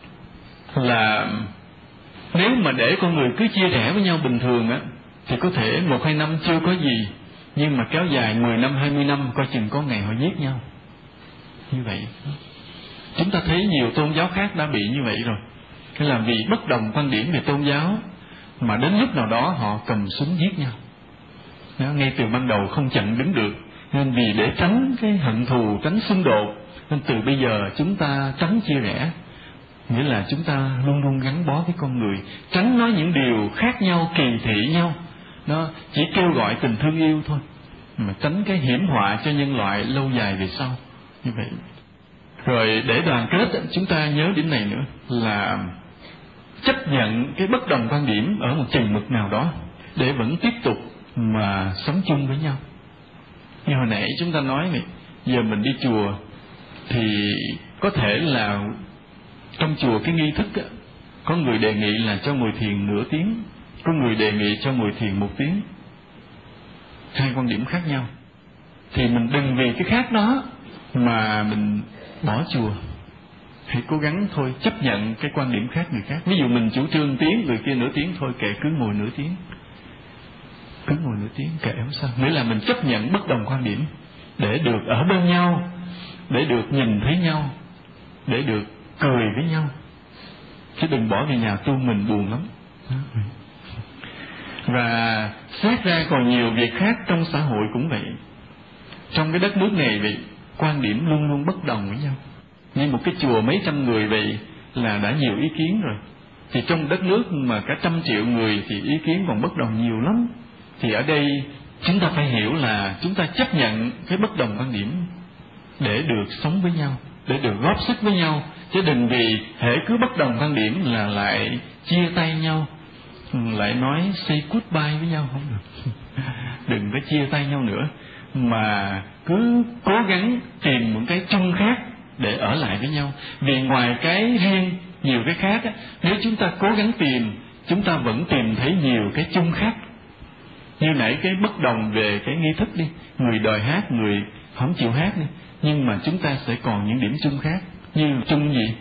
Là nếu mà để con người cứ chia rẽ với nhau bình thường á, thì có thể 1-2 năm chưa có gì, nhưng mà kéo dài 10 năm, 20 năm, coi chừng có ngày họ giết nhau. Như vậy. Chúng ta thấy nhiều tôn giáo khác đã bị như vậy rồi. Thế là vì bất đồng quan điểm về tôn giáo mà đến lúc nào đó họ cầm súng giết nhau. Đó, ngay từ ban đầu không chặn đứng được. Nên vì để tránh cái hận thù, tránh xung đột, nên từ bây giờ chúng ta tránh chia rẽ. Nghĩa là chúng ta luôn luôn gắn bó với con người, tránh nói những điều khác nhau, kỳ thị nhau. Nó chỉ kêu gọi tình thương yêu thôi, mà tránh cái hiểm họa cho nhân loại lâu dài về sau. Như vậy. Rồi để đoàn kết, chúng ta nhớ điểm này nữa là chấp nhận cái bất đồng quan điểm ở một chừng mực nào đó để vẫn tiếp tục mà sống chung với nhau. Như hồi nãy chúng ta nói này, giờ mình đi chùa thì có thể là trong chùa cái nghi thức á, có người đề nghị là cho ngồi thiền nửa tiếng, có người đề nghị cho ngồi thiền 1 tiếng, hai quan điểm khác nhau. Thì mình đừng vì cái khác đó mà mình bỏ chùa. Hãy cố gắng thôi, chấp nhận cái quan điểm khác người khác. Ví dụ mình chủ trương tiếng, người kia nửa tiếng, thôi kệ, cứ ngồi nửa tiếng, cứ ngồi nửa tiếng kệ, không sao. Nghĩa là mình chấp nhận bất đồng quan điểm để được ở bên nhau, để được nhìn thấy nhau, để được cười với nhau, chứ đừng bỏ về nhà tu, mình buồn lắm. Và xét ra còn nhiều việc khác trong xã hội cũng vậy. Trong cái đất nước này vậy, quan điểm luôn luôn bất đồng với nhau. Như một cái chùa mấy trăm người vậy là đã nhiều ý kiến rồi. Thì trong đất nước mà cả 100 triệu người thì ý kiến còn bất đồng nhiều lắm. Thì ở đây chúng ta phải hiểu là chúng ta chấp nhận cái bất đồng quan điểm để được sống với nhau, để được góp sức với nhau, chứ đừng vì hễ cứ bất đồng quan điểm là lại chia tay nhau, lại nói say goodbye với nhau, không được. Đừng có chia tay nhau nữa, mà cứ cố gắng tìm một cái chung khác để ở lại với nhau. Vì ngoài cái riêng nhiều cái khác á, nếu chúng ta cố gắng tìm, chúng ta vẫn tìm thấy nhiều cái chung khác. Như nãy cái bất đồng về cái nghi thức đi, người đòi hát, người không chịu hát đi, nhưng mà chúng ta sẽ còn những điểm chung khác. Như chung gì?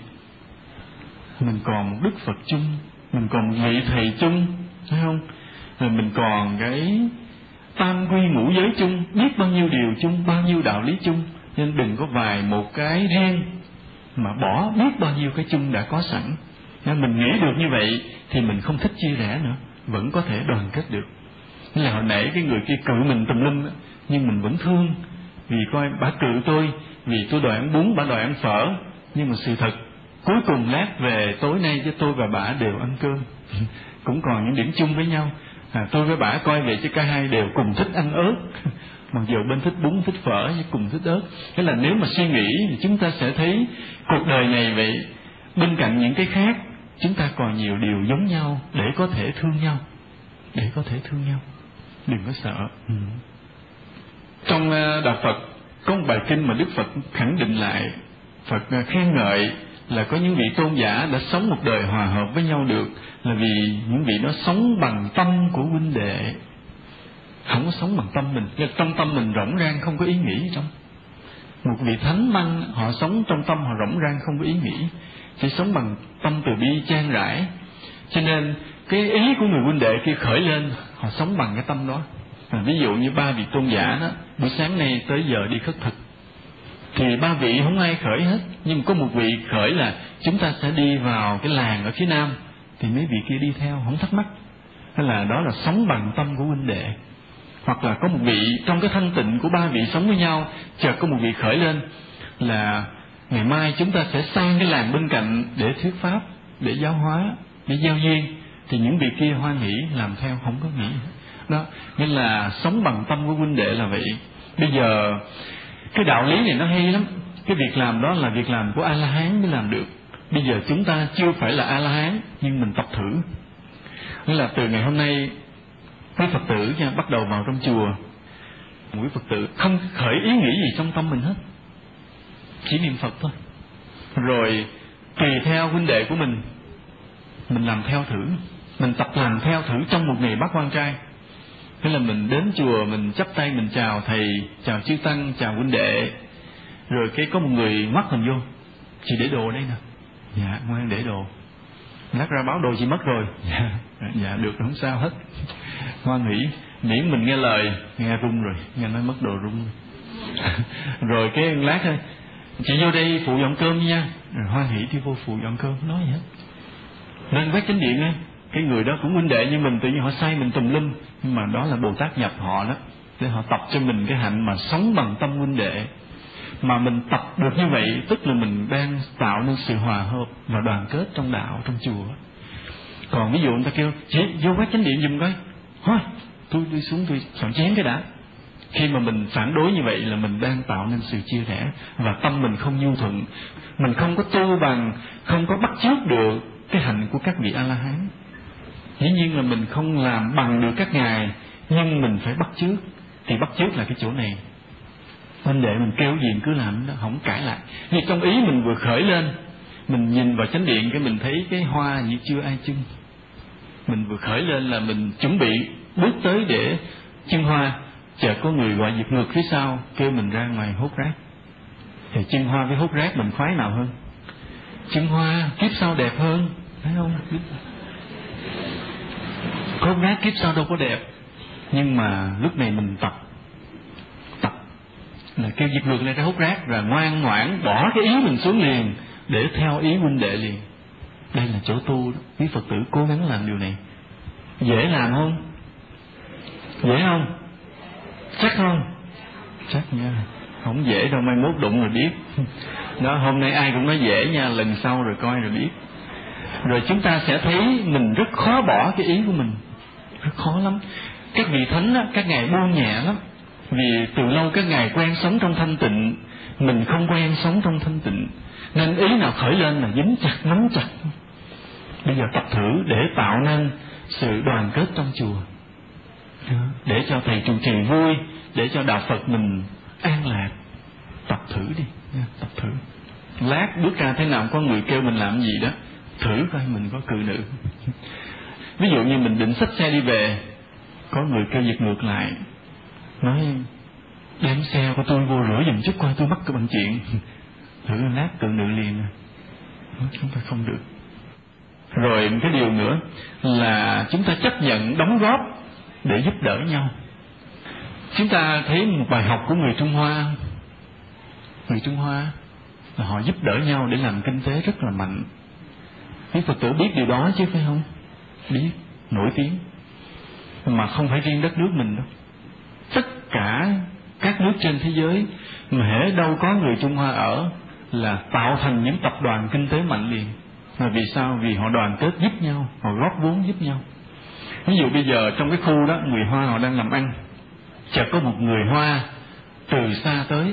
Mình còn một Đức Phật chung, mình còn một vị thầy chung, thấy không? Rồi mình còn cái tam quy ngũ giới chung, biết bao nhiêu điều chung, bao nhiêu đạo lý chung. Nên đừng có vài một cái riêng mà bỏ biết bao nhiêu cái chung đã có sẵn. Nên mình nghĩ được như vậy thì mình không thích chia rẽ nữa, vẫn có thể đoàn kết được. Nên là hồi nãy cái người kia cự mình tùm lum, nhưng mình vẫn thương, vì coi bà cự tôi vì tôi đòi ăn bún, bà đòi ăn phở. Nhưng mà sự thật cuối cùng lát về tối nay chứ tôi và bà đều ăn cơm. Cũng còn những điểm chung với nhau. Tôi với bà coi về chứ cả hai đều cùng thích ăn ớt. Mặc dù bên thích bún, thích phở, nhưng cùng thích ớt. Thế là nếu mà suy nghĩ thì chúng ta sẽ thấy cuộc đời này vậy, bên cạnh những cái khác, chúng ta còn nhiều điều giống nhau để có thể thương nhau. Để có thể thương nhau, đừng có sợ. Trong Đạo Phật có một bài kinh mà Đức Phật khẳng định lại, Phật khen ngợi là có những vị tôn giả đã sống một đời hòa hợp với nhau được, là vì những vị đó sống bằng tâm của huynh đệ, không có sống bằng tâm mình. Trong tâm mình rỗng rang, không có ý nghĩ trong. Một vị thánh măng họ sống trong tâm họ rỗng rang, không có ý nghĩ, chỉ sống bằng tâm từ bi chan rãi. Cho nên cái ý của người huynh đệ kia khởi lên, họ sống bằng cái tâm đó. Ví dụ như 3 vị tôn giả đó, buổi sáng nay tới giờ đi khất thực, thì 3 vị không ai khởi hết, nhưng có một vị khởi là chúng ta sẽ đi vào cái làng ở phía nam, thì mấy vị kia đi theo, không thắc mắc. Thế là đó là sống bằng tâm của huynh đệ. Hoặc là có một vị trong cái thanh tịnh của 3 vị sống với nhau, chợt có một vị khởi lên là ngày mai chúng ta sẽ sang cái làng bên cạnh để thuyết pháp, để giáo hóa, để giao duyên, thì những vị kia hoan hỷ làm theo, không có nghĩ đó. Nên là sống bằng tâm của huynh đệ là vậy. Bây giờ cái đạo lý này nó hay lắm. Cái việc làm đó là việc làm của A-la-hán mới làm được. Bây giờ chúng ta chưa phải là A-la-hán, nhưng mình tập thử. Nên là từ ngày hôm nay, quý Phật tử nha, bắt đầu vào trong chùa, quý Phật tử không khởi ý nghĩ gì trong tâm mình hết, chỉ niệm Phật thôi. Rồi tùy theo huynh đệ của mình làm theo thử. Mình tập làm theo thử trong một ngày bát quan trai. Thế là mình đến chùa, mình chắp tay, mình chào thầy, chào chư tăng, chào huynh đệ. Rồi cái có một người ngoắt mình vô: chị để đồ đây nè. Dạ, ngoan để đồ. Lát ra báo đồ chị mất rồi. Dạ được, không sao hết. Hoan hỷ, miễn mình nghe lời. Nghe rung rồi, nghe nói mất đồ rung. Rồi cái lát thôi, chị vô đây phụ dọn cơm nha. Rồi hoan hỷ đi vô phụ dọn cơm, nói gì hết. Lên quét chánh điện á, cái người đó cũng huynh đệ như mình, tự nhiên họ sai mình tùm lum, nhưng mà đó là Bồ Tát nhập họ đó, để họ tập cho mình cái hạnh mà sống bằng tâm huynh đệ. Mà mình tập được như vậy, tức là mình đang tạo nên sự hòa hợp và đoàn kết trong đạo, trong chùa. Còn ví dụ người ta kêu chị vô quét chánh điện giùm coi, thôi tôi đi xuống tôi soạn chén cái đã, Khi mà mình phản đối như vậy là mình đang tạo nên sự chia rẽ, và tâm mình không nhu thuận. Mình không có tu bằng, không có bắt chước được cái hạnh của các vị A-la-hán. Dĩ nhiên là mình không làm bằng được các ngài, nhưng mình phải bắt chước. Thì bắt chước là cái chỗ này. Anh đệ mình kêu gì cứ làm đó, không cãi lại. Nhưng trong ý mình vừa khởi lên, mình nhìn vào chánh điện cái mình thấy cái hoa như chưa ai chưng. Mình vừa khởi lên là mình chuẩn bị bước tới để chưng hoa, chợt có người gọi giật ngược phía sau, kêu mình ra ngoài hốt rác. Thì chưng hoa với hốt rác mình khoái nào hơn? Chưng hoa kiếp sau đẹp hơn, thấy không? Hốt rác kiếp sau đâu có đẹp. Nhưng mà lúc này mình tập là kêu giật ngược lại ra hốt rác, rồi ngoan ngoãn bỏ cái ý mình xuống liền để theo ý huynh đệ liền. Đây là chỗ tu đó. Quý Phật tử cố gắng làm điều này. Dễ làm không? Dễ không? Chắc không? Chắc nha. Không dễ đâu, mai mốt đụng rồi biết. Đó, hôm nay ai cũng nói dễ nha, lần sau rồi coi rồi biết. Rồi chúng ta sẽ thấy mình rất khó bỏ cái ý của mình, rất khó lắm. Các vị thánh á, các ngài buông nhẹ lắm. Vì từ lâu các ngài quen sống trong thanh tịnh, mình không quen sống trong thanh tịnh, nên ý nào khởi lên là dính chặt, nắm chặt. Bây giờ tập thử để tạo nên sự đoàn kết trong chùa, để cho thầy trụ trì vui, để cho đạo Phật mình an lạc. Tập thử đi, tập thử. Lát bước ra thế nào có người kêu mình làm gì đó, thử coi mình có cự nữ. Ví dụ như mình định xách xe đi về, có người kêu giật ngược lại, nói đem xe của tôi vô rửa giùm chút coi, tôi mắc cái bệnh chuyện. Thử lát cự nữ liền, chúng ta không được. Rồi một cái điều nữa là chúng ta chấp nhận đóng góp để giúp đỡ nhau. Chúng ta thấy một bài học của người Trung Hoa. Người Trung Hoa là họ giúp đỡ nhau để làm kinh tế rất là mạnh. Quý Phật tử biết điều đó chứ phải không? Biết, nổi tiếng. Mà không phải riêng đất nước mình đâu. Tất cả các nước trên thế giới mà hễ đâu có người Trung Hoa ở là tạo thành những tập đoàn kinh tế mạnh liền. Mà vì sao? Vì họ đoàn kết giúp nhau, họ góp vốn giúp nhau. Ví dụ bây giờ trong cái khu đó, người Hoa họ đang làm ăn, chợt có một người Hoa từ xa tới,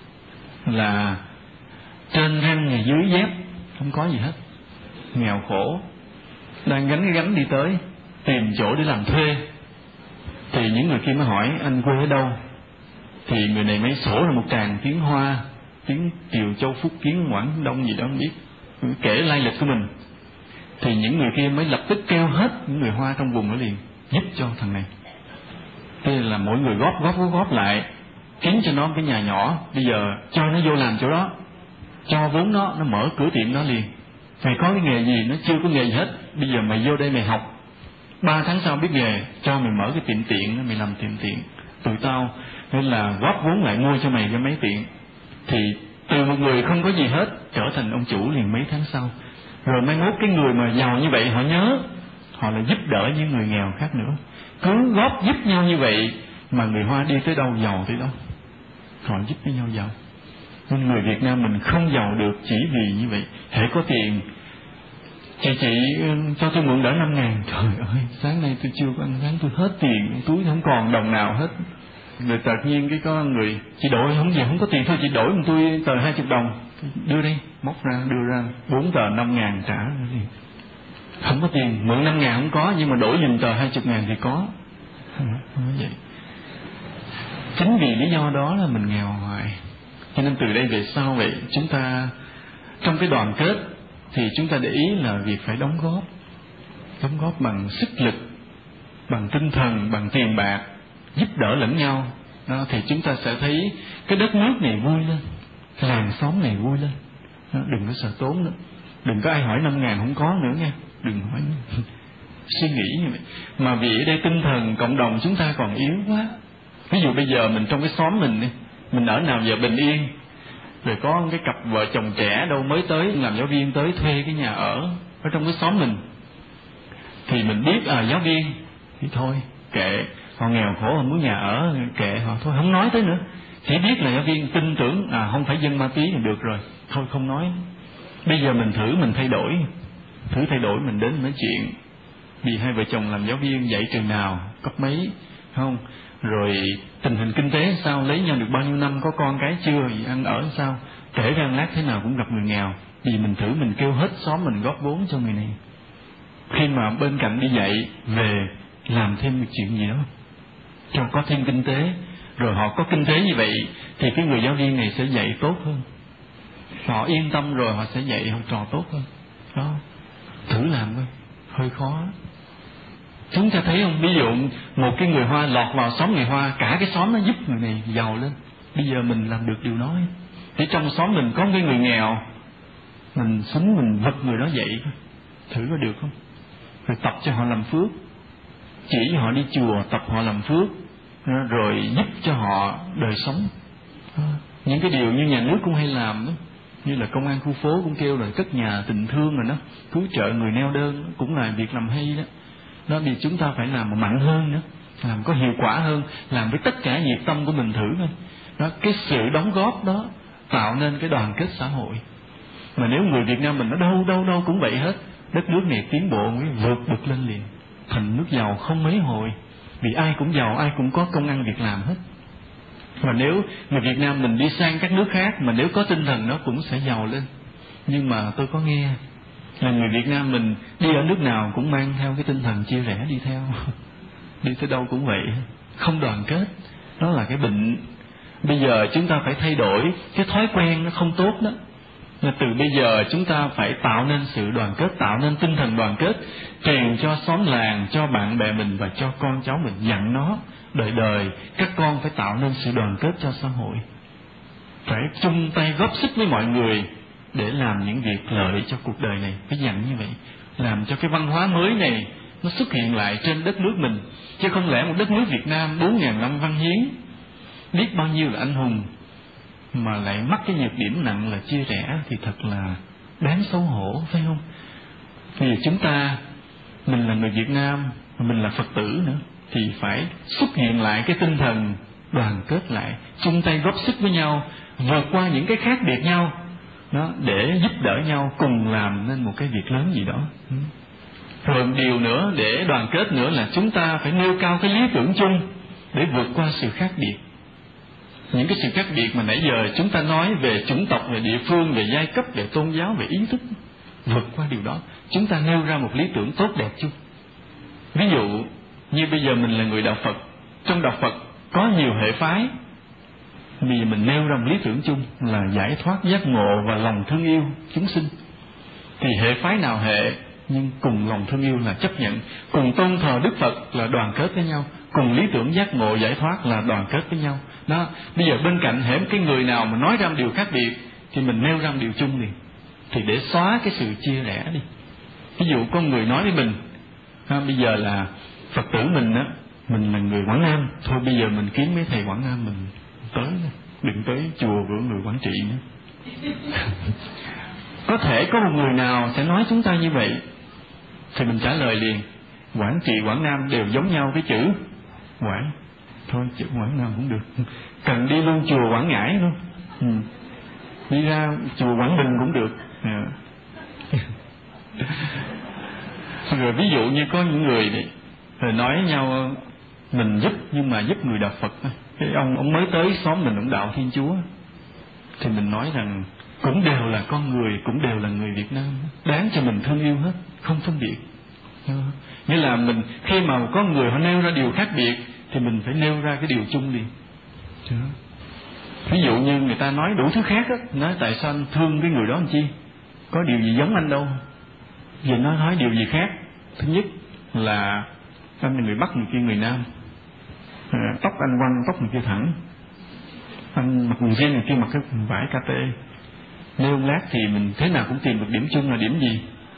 là trên răng ngày dưới dép, không có gì hết, nghèo khổ, đang gánh cái gánh đi tới tìm chỗ để làm thuê. Thì những người kia mới hỏi anh quê ở đâu, thì người này mới sổ ra một tràng tiếng Hoa, tiếng Kiều Châu Phúc Kiến Quảng Đông gì đó không biết, kể lai lịch của mình. Thì những người kia mới lập tức kêu hết những người Hoa trong vùng đó liền giúp cho thằng này. Thế là mỗi người góp lại, kiếm cho nó cái nhà nhỏ, bây giờ cho nó vô làm chỗ đó, cho vốn nó mở cửa tiệm nó liền. Mày có cái nghề gì? Nó chưa có nghề gì hết, bây giờ mày vô đây mày học, 3 tháng sau biết nghề, cho mày mở cái tiệm tiện, mày làm tiệm tiện tụi tao, nên là góp vốn lại mua cho mày cái máy tiện. Thì từ một người không có gì hết trở thành ông chủ liền mấy tháng sau. Rồi mai mốt cái người mà giàu như vậy họ nhớ, họ là giúp đỡ những người nghèo khác nữa. Cứ góp giúp nhau như vậy mà người Hoa đi tới đâu giàu tới đâu, họ giúp với nhau giàu. Nên người Việt Nam mình không giàu được chỉ vì như vậy. Hễ có tiền, chị cho tôi mượn đỡ 5.000. Trời ơi, sáng nay tôi chưa có ăn sáng, tôi hết tiền, túi không còn đồng nào hết. Rồi tự nhiên cái có người, chị đổi không gì, không có tiền thôi chị đổi một tôi tờ 20 đồng, đưa đây, móc ra đưa ra 4 tờ 5.000 trả liền. Không có tiền, mượn 5.000 không có, nhưng mà đổi giùm tờ 20.000 thì có. Không vậy. Chính vì lý do đó là mình nghèo hoài. Cho nên từ đây về sau vậy, chúng ta trong cái đoàn kết thì chúng ta để ý là việc phải đóng góp bằng sức lực, bằng tinh thần, bằng tiền bạc, giúp đỡ lẫn nhau. Đó, thì chúng ta sẽ thấy cái đất nước này vui lên, cái làng xóm này vui lên. Đó, đừng có sợ tốn nữa, đừng có ai hỏi 5.000 không có nữa nha, đừng hỏi nữa. Suy nghĩ như vậy. Mà vì ở đây tinh thần cộng đồng chúng ta còn yếu quá. Ví dụ bây giờ mình trong cái xóm mình đi, mình ở nào giờ bình yên, rồi có cái cặp vợ chồng trẻ đâu mới tới làm giáo viên tới thuê cái nhà ở trong cái xóm mình, thì mình biết giáo viên thì thôi kệ, họ nghèo khổ họ muốn nhà ở, kệ họ thôi, không nói tới nữa. Chỉ biết là giáo viên tin tưởng không phải dân ma túy thì được rồi, thôi không nói. Bây giờ mình thử mình thay đổi, mình đến nói chuyện. Vì hai vợ chồng làm giáo viên dạy trường nào, cấp mấy, không? rồi tình hình kinh tế sao, lấy nhau được bao nhiêu năm, có con cái chưa, ăn ở sao, kể ra lát thế nào cũng gặp người nghèo. Vì mình thử mình kêu hết xóm mình góp vốn cho người này, khi mà bên cạnh đi dạy về làm thêm một chuyện gì đó cho có thêm kinh tế, rồi họ có kinh tế như vậy thì cái người giáo viên này sẽ dạy tốt hơn, họ yên tâm rồi họ sẽ dạy học trò tốt hơn đó. Thử làm coi, hơi khó. Chúng ta thấy không, ví dụ một cái người Hoa lọt vào xóm người Hoa, cả cái xóm nó giúp người này giàu lên. Bây giờ mình làm được điều đó, thì trong xóm mình có cái người nghèo, mình xuống mình vực người đó dậy, thử có được không? Rồi tập cho họ làm phước, chỉ họ đi chùa, tập họ làm phước, rồi giúp cho họ đời sống. Những cái điều như nhà nước cũng hay làm đó, như là công an khu phố cũng kêu là cất nhà tình thương rồi đó, cứu trợ người neo đơn, cũng là việc làm hay đó. Đó, vì chúng ta phải làm mà mạnh hơn nữa, làm có hiệu quả hơn, làm với tất cả nhiệt tâm của mình thử thôi. Đó, cái sự đóng góp đó tạo nên cái đoàn kết xã hội. Mà nếu người Việt Nam mình nó đâu cũng vậy hết, đất nước này tiến bộ mới vượt bực lên liền, thành nước giàu không mấy hồi, vì ai cũng giàu, ai cũng có công ăn việc làm hết. Mà nếu người Việt Nam mình đi sang các nước khác, mà nếu có tinh thần nó cũng sẽ giàu lên. Nhưng mà tôi có nghe là người Việt Nam mình đi ở nước nào cũng mang theo cái tinh thần chia rẽ đi theo đi tới đâu cũng vậy, không đoàn kết. Đó là cái bệnh. Bây giờ chúng ta phải thay đổi cái thói quen nó không tốt đó. Là từ bây giờ chúng ta phải tạo nên sự đoàn kết, tạo nên tinh thần đoàn kết, truyền cho xóm làng, cho bạn bè mình và cho con cháu mình, dặn nó đời đời các con phải tạo nên sự đoàn kết cho xã hội, phải chung tay góp sức với mọi người để làm những việc lợi cho cuộc đời này. Phải dặn như vậy, làm cho cái văn hóa mới này nó xuất hiện lại trên đất nước mình. Chứ không lẽ một đất nước Việt Nam 4.000 năm văn hiến, biết bao nhiêu là anh hùng, mà lại mắc cái nhược điểm nặng là chia rẽ, thì thật là đáng xấu hổ, phải không? Vì chúng ta, mình là người Việt Nam, mình là Phật tử nữa, thì phải xuất hiện lại cái tinh thần đoàn kết lại, chung tay góp sức với nhau, vượt qua những cái khác biệt nhau đó, để giúp đỡ nhau cùng làm nên một cái việc lớn gì đó. Rồi điều nữa để đoàn kết nữa là chúng ta phải nêu cao cái lý tưởng chung để vượt qua sự khác biệt. Những cái sự khác biệt mà nãy giờ chúng ta nói về chủng tộc, về địa phương, về giai cấp, về tôn giáo, về ý thức, vượt qua điều đó, chúng ta nêu ra một lý tưởng tốt đẹp chung. Ví dụ như bây giờ mình là người đạo Phật, trong đạo Phật có nhiều hệ phái, bây giờ mình nêu ra một lý tưởng chung là giải thoát, giác ngộ và lòng thương yêu chúng sinh. Thì hệ phái nào hệ nhưng cùng lòng thương yêu là chấp nhận, cùng tôn thờ Đức Phật là đoàn kết với nhau, cùng lý tưởng giác ngộ giải thoát là đoàn kết với nhau. Đó, bây giờ bên cạnh hễ cái người nào mà nói ra một điều khác biệt thì mình nêu ra một điều chung liền, thì để xóa cái sự chia rẽ đi. Ví dụ có người nói với mình, bây giờ là Phật tử mình á, mình là người Quảng Nam, thôi bây giờ mình kiếm mấy thầy Quảng Nam mình tới, đừng tới chùa của người Quảng Trị nữa. Có thể có một người nào sẽ nói chúng ta như vậy, thì mình trả lời liền, Quảng Trị, Quảng Nam đều giống nhau cái chữ Quảng, thôi chữ Quảng Nam cũng được, cần đi luôn chùa Quảng Ngãi luôn, đi ra chùa Quảng Bình cũng được. Rồi ví dụ như có những người này, rồi nói nhau mình giúp, nhưng mà giúp người đạo Phật. Cái ông mới tới xóm mình, ông đạo Thiên Chúa, thì mình nói rằng cũng đều là con người, cũng đều là người Việt Nam, đáng cho mình thương yêu hết, không phân biệt. Nghĩa là mình khi mà có người họ nêu ra điều khác biệt thì mình phải nêu ra cái điều chung liền. Ví dụ như người ta nói đủ thứ khác á, nói tại sao anh thương cái người đó làm chi, có điều gì giống anh đâu. Giờ nó nói điều gì khác. Thứ nhất là anh là người Bắc, người kia người Nam, tóc anh quăn, tóc người kia thẳng, anh mặc quần jean, người kia mặc cái vải KT. Nêu lát thì mình thế nào cũng tìm được điểm chung là điểm gì?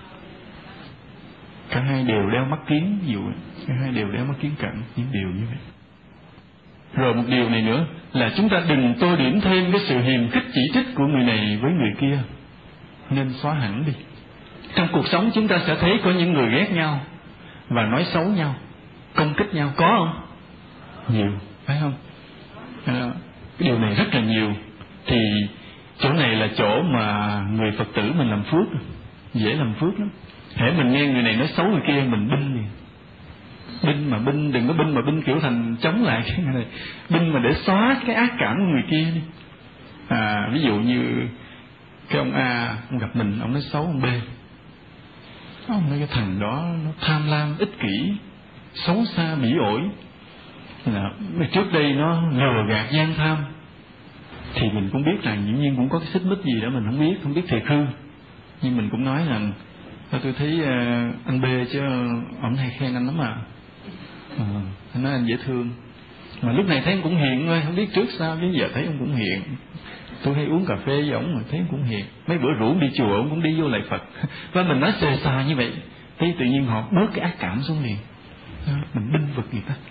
Cả hai đều đeo mắt kiếng, ví dụ cả hai đều đeo mắt kiếng cận, những điều như vậy. Rồi một điều này nữa là chúng ta đừng tô điểm thêm cái sự hiềm khích chỉ trích của người này với người kia, nên xóa hẳn đi. Trong cuộc sống chúng ta sẽ thấy có những người ghét nhau và nói xấu nhau, công kích nhau, có không? Nhiều, phải không? Cái điều này rất là nhiều. Thì chỗ này là chỗ mà người Phật tử mình làm phước, dễ làm phước lắm. Hễ mình nghe người này nói xấu người kia, mình binh liền, binh mà binh, đừng có binh mà binh kiểu thành chống lại cái này, binh mà để xóa cái ác cảm của người kia đi. Ví dụ như cái ông A, ông gặp mình, ông nói xấu ông B, ông nói cái thằng đó nó tham lam, ích kỷ, xấu xa, bỉ ổi, trước đây nó lừa gạt, gian tham. Thì mình cũng biết rằng dĩ nhiên cũng có cái xích mích gì đó mình không biết thiệt hư, nhưng mình cũng nói rằng tôi thấy anh B chứ ông hay khen anh lắm à. Anh nói anh dễ thương, mà lúc này thấy ông cũng hiền thôi, không biết trước sao chứ giờ thấy ông cũng hiền. Tôi hay uống cà phê với ông mà thấy ông cũng hiền, mấy bữa rủ đi chùa ông cũng đi vô lạy Phật. Và mình nói xề xà như vậy, thì tự nhiên họ bớt cái ác cảm xuống liền. Mình binh vực người ta.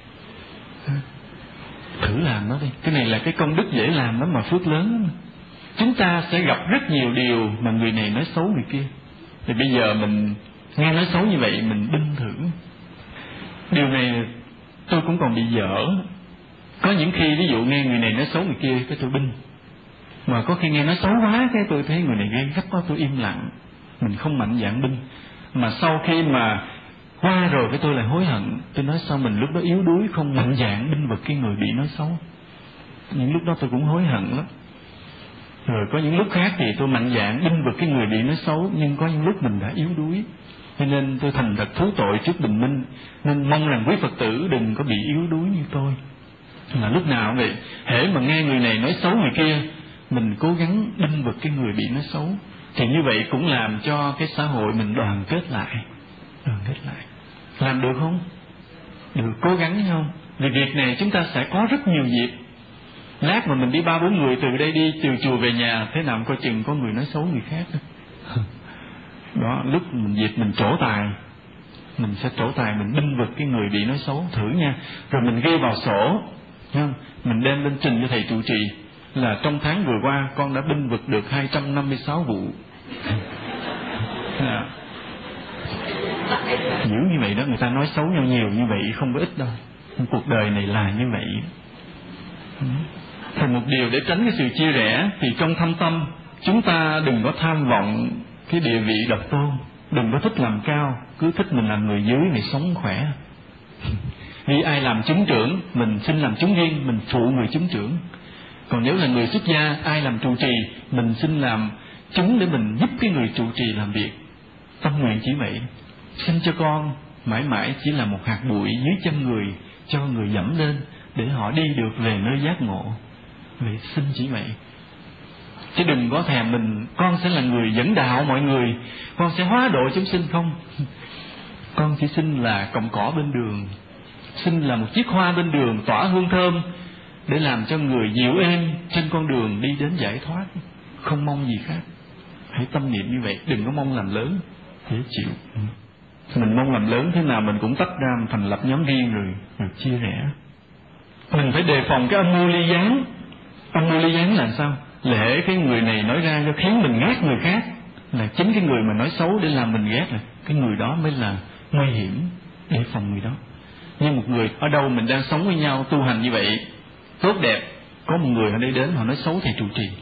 Thử làm nó đi, cái này là cái công đức dễ làm lắm mà phước lớn lắm. Chúng ta sẽ gặp rất nhiều điều mà người này nói xấu người kia, thì bây giờ mình nghe nói xấu như vậy mình binh thử. Điều này tôi cũng còn bị dở. Có những khi ví dụ nghe người này nói xấu người kia, cái tôi binh. Mà có khi nghe nói xấu quá, cái tôi thấy người này ghê gắt quá, tôi im lặng, mình không mạnh dạn binh. Mà sau khi mà qua rồi cái tôi lại hối hận, tôi nói sao mình lúc đó yếu đuối, không mạnh dạn binh vực cái người bị nói xấu. Những lúc đó tôi cũng hối hận lắm. Rồi có những lúc khác thì tôi mạnh dạn binh vực cái người bị nói xấu, nhưng có những lúc mình đã yếu đuối, cho nên tôi thành thật thú tội trước bình minh. Nên mong rằng quý Phật tử đừng có bị yếu đuối như tôi, là lúc nào vậy, hễ mà nghe người này nói xấu người kia, mình cố gắng binh vực cái người bị nói xấu. Thì như vậy cũng làm cho cái xã hội mình đoàn kết lại. Làm được không? Được, cố gắng không? Vì việc này chúng ta sẽ có rất nhiều dịp. Lát mà mình đi 3-4 người từ đây đi từ chùa về nhà, thế nào coi chừng có người nói xấu người khác đó. Lúc mình dịp mình trổ tài, mình sẽ trổ tài, mình binh vực cái người bị nói xấu. Thử nha. Rồi mình ghi vào sổ, không? Mình đem lên trình cho thầy trụ trì là trong tháng vừa qua con đã binh vực được 256 vụ. Dữ như vậy đó, người ta nói xấu nhau nhiều như vậy không có ít đâu. Cuộc đời này là như vậy. Thì một điều để tránh cái sự chia rẽ, thì trong thâm tâm chúng ta đừng có tham vọng cái địa vị độc tôn, đừng có thích làm cao, cứ thích mình làm người dưới, mình sống khỏe. Vì ai làm chúng trưởng, mình xin làm chúng viên, mình phụ người chúng trưởng. Còn nếu là người xuất gia, ai làm trụ trì, mình xin làm chúng để mình giúp cái người trụ trì làm việc. Tâm nguyện chỉ vậy. Xin cho con mãi mãi chỉ là một hạt bụi dưới chân người, cho người dẫm lên để họ đi được về nơi giác ngộ. Vậy xin chỉ vậy. Chứ đừng có thèm mình, con sẽ là người dẫn đạo mọi người, con sẽ hóa độ chúng sinh. Không, con chỉ xin là cọng cỏ bên đường, xin là một chiếc hoa bên đường tỏa hương thơm, để làm cho người dịu êm trên con đường đi đến giải thoát. Không mong gì khác. Hãy tâm niệm như vậy, đừng có mong làm lớn, dễ chịu. Mình mong làm lớn thế nào mình cũng tách ra, mình thành lập nhóm riêng rồi chia rẽ. Mình phải đề phòng cái âm mưu ly gián. Âm mưu ly gián là sao? Lẽ cái người này nói ra cho khiến mình ghét người khác, là chính cái người mà nói xấu để làm mình ghét, là cái người đó mới là nguy hiểm. Đề phòng người đó. Như một người ở đâu mình đang sống với nhau, tu hành như vậy tốt đẹp, có một người ở đây đến họ nói xấu thầy trụ trì,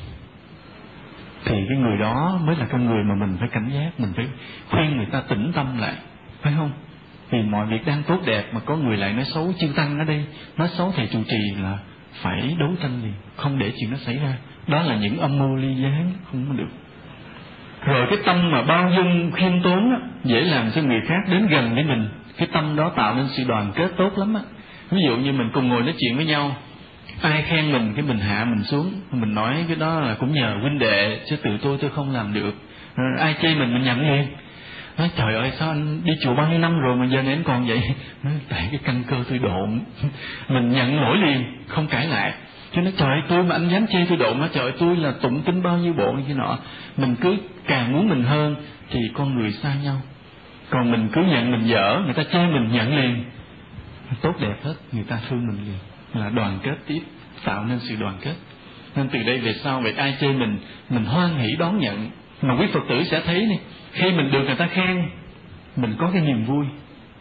thì cái người đó mới là con người mà mình phải cảnh giác, mình phải khuyên người ta tĩnh tâm lại, phải không? Vì mọi việc đang tốt đẹp mà có người lại nói xấu chư tăng ở đây, nói xấu thầy trụ trì, là phải đấu tranh liền, không để chuyện đó xảy ra. Đó là những âm mưu ly gián, không có được. Rồi cái tâm mà bao dung khiêm tốn á, dễ làm cho người khác đến gần với mình. Cái tâm đó tạo nên sự đoàn kết tốt lắm á. Ví dụ như mình cùng ngồi nói chuyện với nhau, ai khen mình cái mình hạ mình xuống, mình nói cái đó là cũng nhờ huynh đệ, chứ tự tôi không làm được. Rồi ai chê mình nhận liền. Nói trời ơi sao anh đi chùa bao nhiêu năm rồi mà giờ này anh còn vậy? Nói tại cái căn cơ tôi độn. Mình nhận lỗi liền, không cãi lại. Cho nên trời ơi tôi mà anh dám chê tôi độn, nói trời ơi tôi là tụng kinh bao nhiêu bộ như thế nọ. Mình cứ càng muốn mình hơn thì con người xa nhau. Còn mình cứ nhận mình dở, người ta chê mình nhận liền, tốt đẹp hết, người ta thương mình liền, là đoàn kết tiếp, tạo nên sự đoàn kết. Nên từ đây về sau vậy ai chê mình hoan hỷ đón nhận. Mà quý Phật tử sẽ thấy này, khi mình được người ta khen, mình có cái niềm vui.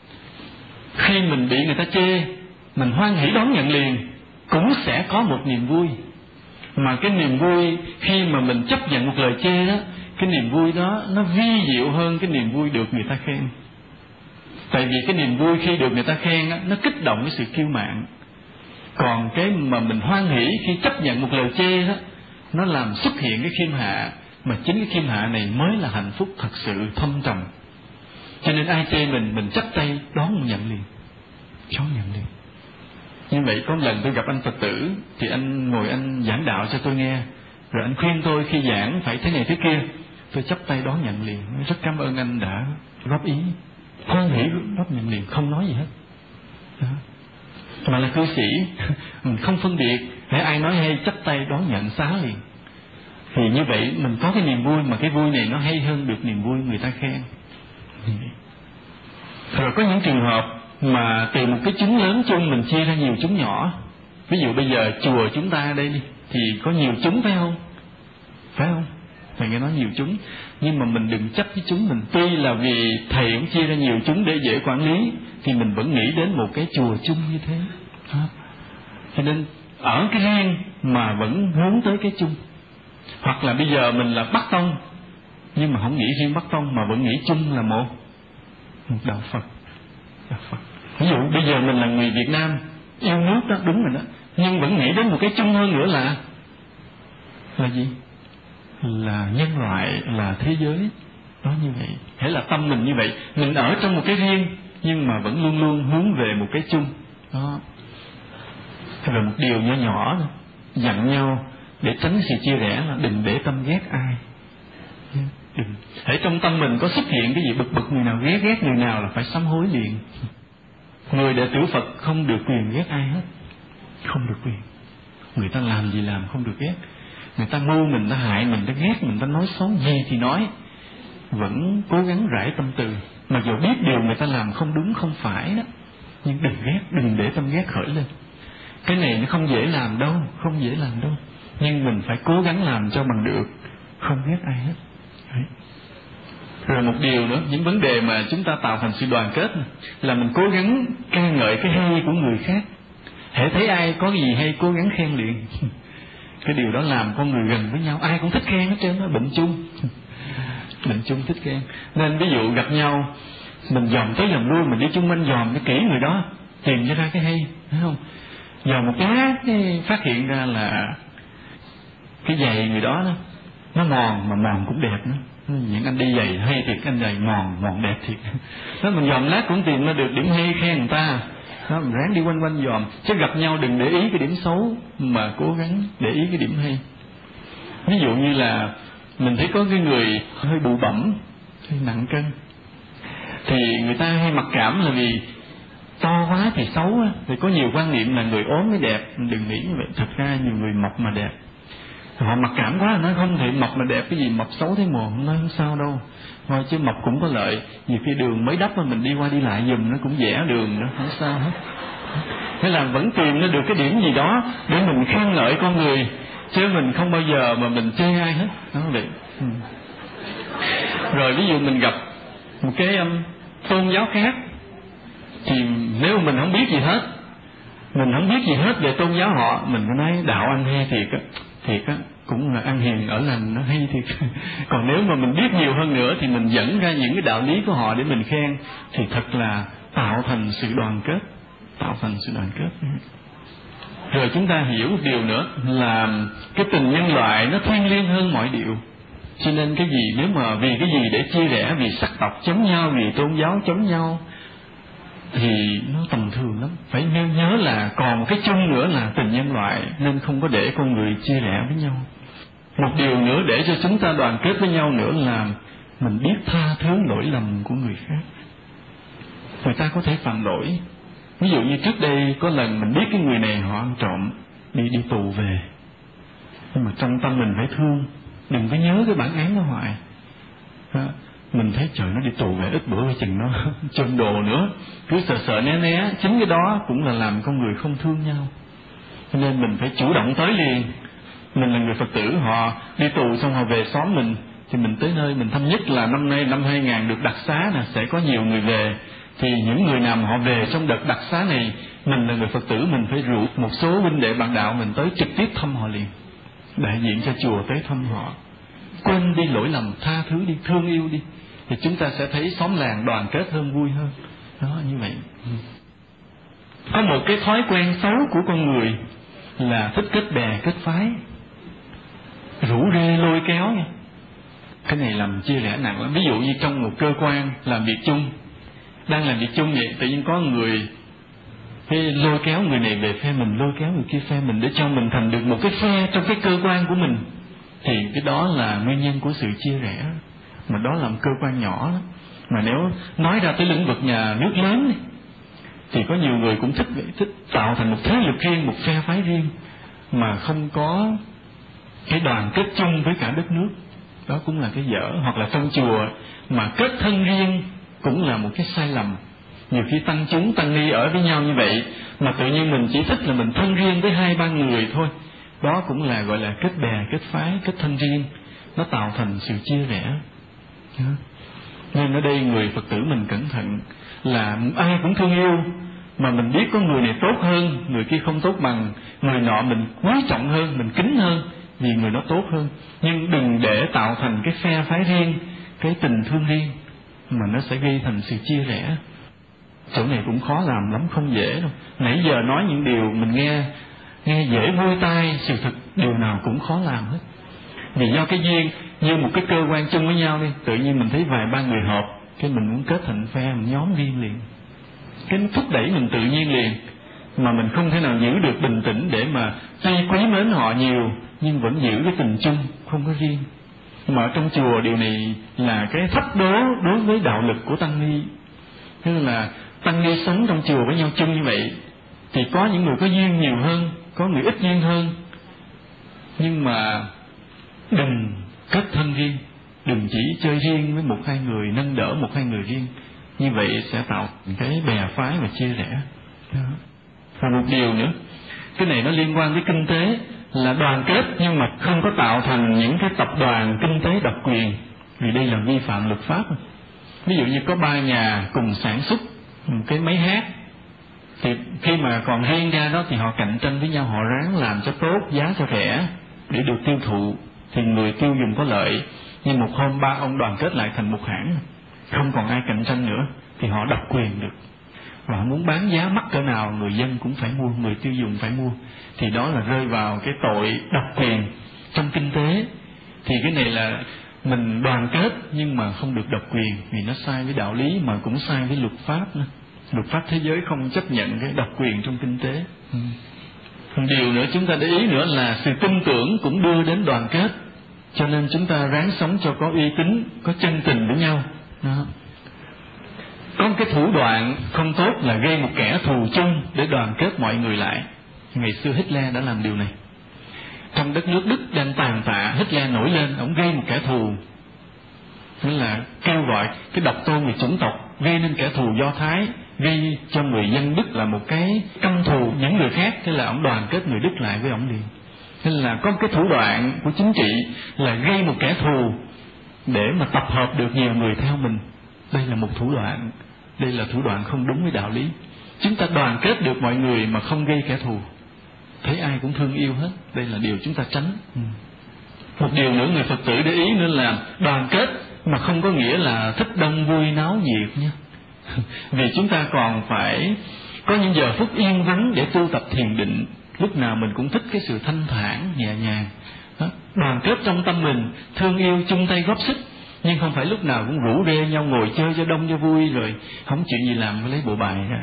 Khi mình bị người ta chê, mình hoan hỷ đón nhận liền, cũng sẽ có một niềm vui. Mà cái niềm vui khi mà mình chấp nhận một lời chê đó, cái niềm vui đó nó vi diệu hơn cái niềm vui được người ta khen. Tại vì cái niềm vui khi được người ta khen á, nó kích động cái sự kiêu mạn. Còn cái mà mình hoan hỷ khi chấp nhận một lời chê đó, nó làm xuất hiện cái khiêm hạ, mà chính cái khiêm hạ này mới là hạnh phúc thật sự thâm trầm. Cho nên ai chê mình chắp tay đón nhận liền, đón nhận liền. Như vậy có một lần tôi gặp anh Phật tử, thì anh ngồi anh giảng đạo cho tôi nghe, rồi anh khuyên tôi khi giảng phải thế này thế kia. Tôi chắp tay đón nhận liền, rất cảm ơn anh đã góp ý, hoan hỷ đón nhận liền, không nói gì hết. Đó. Mà là cư sĩ, không phân biệt, hễ ai nói hay chắp tay đón nhận xá liền. Thì như vậy mình có cái niềm vui, mà cái vui này nó hay hơn được niềm vui người ta khen. Rồi có những trường hợp mà từ một cái chúng lớn chung mình chia ra nhiều chúng nhỏ. Ví dụ bây giờ chùa chúng ta đây đi, thì có nhiều chúng phải không? Phải không? Thầy nghe nói nhiều chúng, nhưng mà mình đừng chấp với chúng mình. Tuy là vì thầy cũng chia ra nhiều chúng để dễ quản lý, thì mình vẫn nghĩ đến một cái chùa chung như thế. Cho nên ở cái riêng mà vẫn hướng tới cái chung. Hoặc là bây giờ mình là Bắc Tông, nhưng mà không nghĩ riêng Bắc Tông, mà vẫn nghĩ chung là một đạo Phật. Ví dụ bây giờ mình là người Việt Nam yêu nước đó, đúng rồi đó, nhưng vẫn nghĩ đến một cái chung hơn nữa là gì? Là nhân loại, là thế giới. Đó, như vậy. Hễ là tâm mình như vậy, mình ở trong một cái riêng, nhưng mà vẫn luôn luôn hướng về một cái chung. Đó. Rồi một điều nhỏ nhỏ thôi, dặn nhau để tránh sự chia rẽ là đừng để tâm ghét ai. Đừng. Hễ trong tâm mình có xuất hiện cái gì bực người nào, ghét người nào là phải sám hối liền. Người đệ tử Phật không được quyền ghét ai hết, không được quyền. Người ta làm gì làm không được ghét. Người ta mưu mình, ta hại mình, ta ghét mình, ta nói xấu gì thì nói, vẫn cố gắng rải tâm từ. Mặc dù biết điều người ta làm không đúng không phải đó, nhưng đừng ghét, đừng để tâm ghét khởi lên. Cái này nó không dễ làm đâu, không dễ làm đâu, nhưng mình phải cố gắng làm cho bằng được, không ghét ai hết. Đấy. Rồi một điều nữa, những vấn đề mà chúng ta tạo thành sự đoàn kết là mình cố gắng ca ngợi cái hay của người khác. Hễ thấy ai có cái gì hay cố gắng khen liền. Cái điều đó làm con người gần với nhau, ai cũng thích khen hết trơn đó, bệnh chung. Bệnh chung thích khen. Nên ví dụ gặp nhau, mình dòm tới dòm lui, mình đi chung quanh dòm cái kỹ người đó, tìm cho ra cái hay, thấy không? Dòm một cái phát hiện ra là cái giày người đó nó mòn, mà mòn cũng đẹp nữa. Những anh đi giày hay thiệt, anh giày mòn đẹp thiệt. Đó, mình dòm lát cũng tìm ra được điểm hay khen người ta. Đó, mình ráng đi quanh quanh dòm, chứ gặp nhau đừng để ý cái điểm xấu, mà cố gắng để ý cái điểm hay. Ví dụ như là mình thấy có cái người hơi bụ bẫm, hơi nặng cân, thì người ta hay mặc cảm là vì to quá thì xấu á. Thì có nhiều quan niệm là người ốm mới đẹp, đừng nghĩ như vậy. Thật ra nhiều người mập mà đẹp, họ mặc cảm quá, nói không thể mập mà đẹp, cái gì mập xấu thế mồ, nói không sao đâu. Thôi chứ mập cũng có lợi, nhiều khi đường mới đắp mà mình đi qua đi lại giùm nó cũng vẽ đường nữa, không sao hết. Thế là vẫn tìm nó được cái điểm gì đó để mình khen ngợi con người, chứ mình không bao giờ mà mình chê ai hết. Đó vậy. Rồi ví dụ mình gặp một cái tôn giáo khác, thì nếu mình không biết gì hết, mình không biết gì hết về tôn giáo họ, mình có nói đạo anh hay thiệt á, cũng là ăn hiền ở lành, nó hay thiệt. Còn nếu mà mình biết nhiều hơn nữa thì mình dẫn ra những cái đạo lý của họ để mình khen, thì thật là tạo thành sự đoàn kết, tạo thành sự đoàn kết. Rồi chúng ta hiểu một điều nữa là cái tình nhân loại nó thiêng liêng hơn mọi điều. Cho nên cái gì, nếu mà vì cái gì để chia rẽ, vì sắc tộc chống nhau, vì tôn giáo chống nhau, thì nó tầm thường lắm. Phải nhớ là còn một cái chung nữa là tình nhân loại, nên không có để con người chia rẽ với nhau. Một điều nữa để cho chúng ta đoàn kết với nhau nữa là mình biết tha thứ lỗi lầm của người khác. Người ta có thể phạm lỗi. Ví dụ như trước đây có lần mình biết cái người này họ ăn trộm, đi tù về, nhưng mà trong tâm mình phải thương, đừng có nhớ cái bản án đó hoài. Mình thấy trời, nó đi tù về ít bữa chừng nó chôn đồ nữa, cứ sợ né, chính cái đó cũng là làm con người không thương nhau. Cho nên mình phải chủ động tới liền. Mình là người Phật tử, họ đi tù xong họ về xóm mình, thì mình tới nơi mình thăm, nhất là năm nay năm 2000 được đặc xá nè, sẽ có nhiều người về. Thì những người nào mà họ về trong đợt đặc xá này, mình là người Phật tử, mình phải rủ một số huynh đệ bạn đạo mình tới trực tiếp thăm họ liền, đại diện cho chùa tới thăm họ. Quên đi lỗi lầm, tha thứ đi, thương yêu đi, thì chúng ta sẽ thấy xóm làng đoàn kết hơn, vui hơn. đó, như vậy. Có một cái thói quen xấu của con người là thích kết bè kết phái, rủ rê lôi kéo nha. Cái này làm chia rẽ nặng lắm. Ví dụ như trong một cơ quan làm việc chung, đang làm việc chung vậy, tự nhiên có người cái lôi kéo người này về phe mình, lôi kéo người kia phe mình, để cho mình thành được một cái phe trong cái cơ quan của mình, thì cái đó là nguyên nhân của sự chia rẽ. Mà đó là một cơ quan nhỏ lắm. Mà nếu nói ra tới lĩnh vực nhà nước lớn này, thì có nhiều người cũng thích tạo thành một thế lực riêng, một phe phái riêng, mà không có cái đoàn kết chung với cả đất nước. Đó cũng là cái dở. Hoặc là trong chùa mà kết thân riêng cũng là một cái sai lầm. Nhiều khi tăng chúng, tăng ni ở với nhau như vậy, mà tự nhiên mình chỉ thích là mình thân riêng với 2-3 người thôi. Đó cũng là gọi là kết bè, kết phái, kết thân riêng. Nó tạo thành sự chia rẽ. Nên ở đây người Phật tử mình cẩn thận, là ai cũng thương yêu, mà mình biết có người này tốt hơn, người kia không tốt bằng, người nọ mình quý trọng hơn, mình kính hơn vì người đó tốt hơn. Nhưng đừng để tạo thành cái phe phái riêng, cái tình thương riêng, mà nó sẽ gây thành sự chia rẽ. Chỗ này cũng khó làm lắm, không dễ đâu. Nãy giờ nói những điều mình nghe dễ vui tai, sự thực điều nào cũng khó làm hết. Vì do cái duyên, như một cái cơ quan chung với nhau đi, tự nhiên mình thấy vài ba người hợp, cái mình muốn kết thành phe, một nhóm riêng liền. Cái nó thúc đẩy mình tự nhiên liền, mà mình không thể nào giữ được bình tĩnh để mà tuy quý mến họ nhiều nhưng vẫn giữ cái tình chung, không có riêng. Mà ở trong chùa điều này là cái thách đố đối với đạo lực của tăng ni. Tức là tăng ni sống trong chùa với nhau chung như vậy, thì có những người có duyên nhiều hơn, có người ít duyên hơn, nhưng mà đừng kết thân riêng, đừng chỉ chơi riêng với 1-2 người, nâng đỡ 1-2 người riêng. Như vậy sẽ tạo cái bè phái và chia rẽ. Và một điều nữa, cái này nó liên quan tới kinh tế, là đoàn kết nhưng mà không có tạo thành những cái tập đoàn kinh tế độc quyền, vì đây là vi phạm luật pháp. Ví dụ như có 3 nhà cùng sản xuất một cái máy hát, thì khi mà còn riêng ra đó thì họ cạnh tranh với nhau, họ ráng làm cho tốt, giá cho rẻ để được tiêu thụ, thì người tiêu dùng có lợi. Nhưng một hôm 3 ông đoàn kết lại thành một hãng, không còn ai cạnh tranh nữa, thì họ độc quyền được. Và họ muốn bán giá mắc cỡ nào, người dân cũng phải mua, người tiêu dùng phải mua. Thì đó là rơi vào cái tội độc quyền trong kinh tế. Thì cái này là mình đoàn kết nhưng mà không được độc quyền, vì nó sai với đạo lý mà cũng sai với luật pháp nữa. Luật pháp thế giới không chấp nhận cái độc quyền trong kinh tế. Điều nữa chúng ta để ý nữa là sự tin tưởng cũng đưa đến đoàn kết. Cho nên chúng ta ráng sống cho có uy tín, có chân tình với nhau. Đó. Có một cái thủ đoạn không tốt là gây một kẻ thù chung để đoàn kết mọi người lại. Ngày xưa Hitler đã làm điều này. Trong đất nước Đức đang tàn tạ, Hitler nổi lên, ông gây một kẻ thù, nghĩa là kêu gọi cái độc tôn về chủng tộc, gây nên kẻ thù Do Thái, gây cho người dân Đức là một cái căm thù những người khác. Thế là ông đoàn kết người Đức lại với ông liền. Nên là có một cái thủ đoạn của chính trị là gây một kẻ thù để mà tập hợp được nhiều người theo mình. Đây là một thủ đoạn, đây là thủ đoạn không đúng với đạo lý. Chúng ta đoàn kết được mọi người mà không gây kẻ thù, thấy ai cũng thương yêu hết. Đây là điều chúng ta tránh. Một điều nữa người Phật tử để ý nữa là đoàn kết mà không có nghĩa là thích đông vui náo nhiệt nha. Vì chúng ta còn phải có những giờ phút yên vắng để tu tập thiền định. Lúc nào mình cũng thích cái sự thanh thản, nhẹ nhàng. Đó. Đoàn kết trong tâm mình, thương yêu, chung tay góp sức, nhưng không phải lúc nào cũng rủ rê nhau ngồi chơi cho đông cho vui, rồi không chuyện gì làm mới lấy bộ bài ra.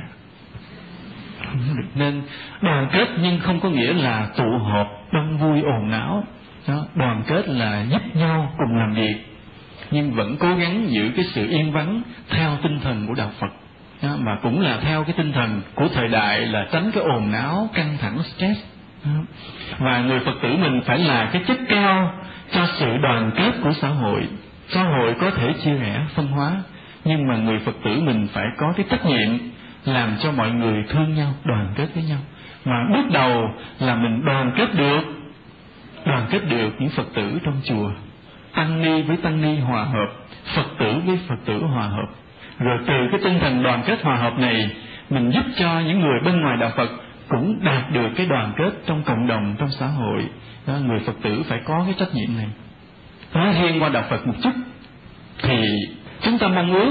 Nên đoàn kết nhưng không có nghĩa là tụ họp đông vui ồn ào. Đoàn kết là giúp nhau cùng làm việc, nhưng vẫn cố gắng giữ cái sự yên vắng theo tinh thần của đạo Phật. Mà cũng là theo cái tinh thần của thời đại là tránh cái ồn ào, căng thẳng, stress. Và người Phật tử mình phải là cái chất cao cho sự đoàn kết của xã hội. Xã hội có thể chia rẽ, phân hóa, nhưng mà người Phật tử mình phải có cái trách nhiệm làm cho mọi người thương nhau, đoàn kết với nhau. Mà bước đầu là mình đoàn kết được những Phật tử trong chùa, tăng ni với tăng ni hòa hợp, Phật tử với Phật tử hòa hợp. Rồi từ cái tinh thần đoàn kết hòa hợp này, mình giúp cho những người bên ngoài đạo Phật cũng đạt được cái đoàn kết trong cộng đồng, trong xã hội. Đó, người Phật tử phải có cái trách nhiệm này. Nói riêng qua đạo Phật một chút, thì chúng ta mong ước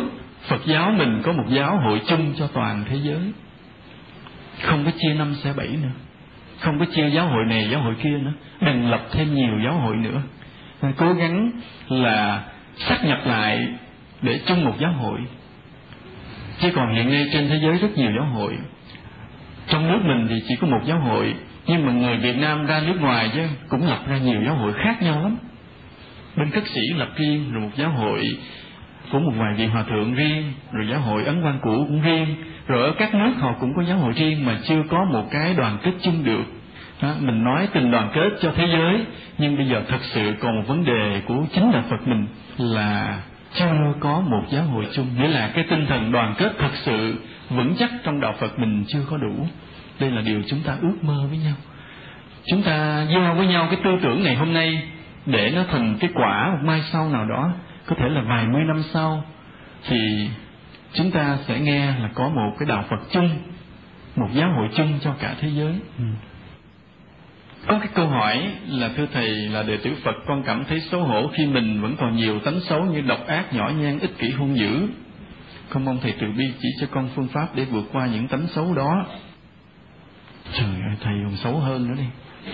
Phật giáo mình có một giáo hội chung cho toàn thế giới, không có chia 5 xẻ 7 nữa, không có chia giáo hội này giáo hội kia nữa, đừng lập thêm nhiều giáo hội nữa. Nên cố gắng là sáp nhập lại để chung một giáo hội. Chứ còn hiện nay trên thế giới rất nhiều giáo hội. Trong nước mình thì chỉ có một giáo hội, nhưng mà người Việt Nam ra nước ngoài chứ cũng lập ra nhiều giáo hội khác nhau lắm. Bên Cất Sĩ lập riêng, rồi một giáo hội của một vài vị hòa thượng riêng, rồi giáo hội Ấn Quang Cửu cũng riêng, rồi ở các nước họ cũng có giáo hội riêng mà chưa có một cái đoàn kết chung được. Đó, mình nói tình đoàn kết cho thế giới, nhưng bây giờ thật sự còn một vấn đề của chính đạo Phật mình là chưa có một giáo hội chung, nghĩa là cái tinh thần đoàn kết thật sự vững chắc trong đạo Phật mình chưa có đủ. Đây là điều chúng ta ước mơ với nhau. Chúng ta giao với nhau cái tư tưởng ngày hôm nay để nó thành cái quả một mai sau nào đó, có thể là vài mươi năm sau, thì chúng ta sẽ nghe là có một cái đạo Phật chung, một giáo hội chung cho cả thế giới. Có cái câu hỏi là: thưa Thầy, là đệ tử Phật, con cảm thấy xấu hổ khi mình vẫn còn nhiều tánh xấu như độc ác, nhỏ nhen, ích kỷ, hung dữ. Con mong Thầy từ bi chỉ cho con phương pháp để vượt qua những tánh xấu đó. Trời ơi, Thầy còn xấu hơn nữa đi.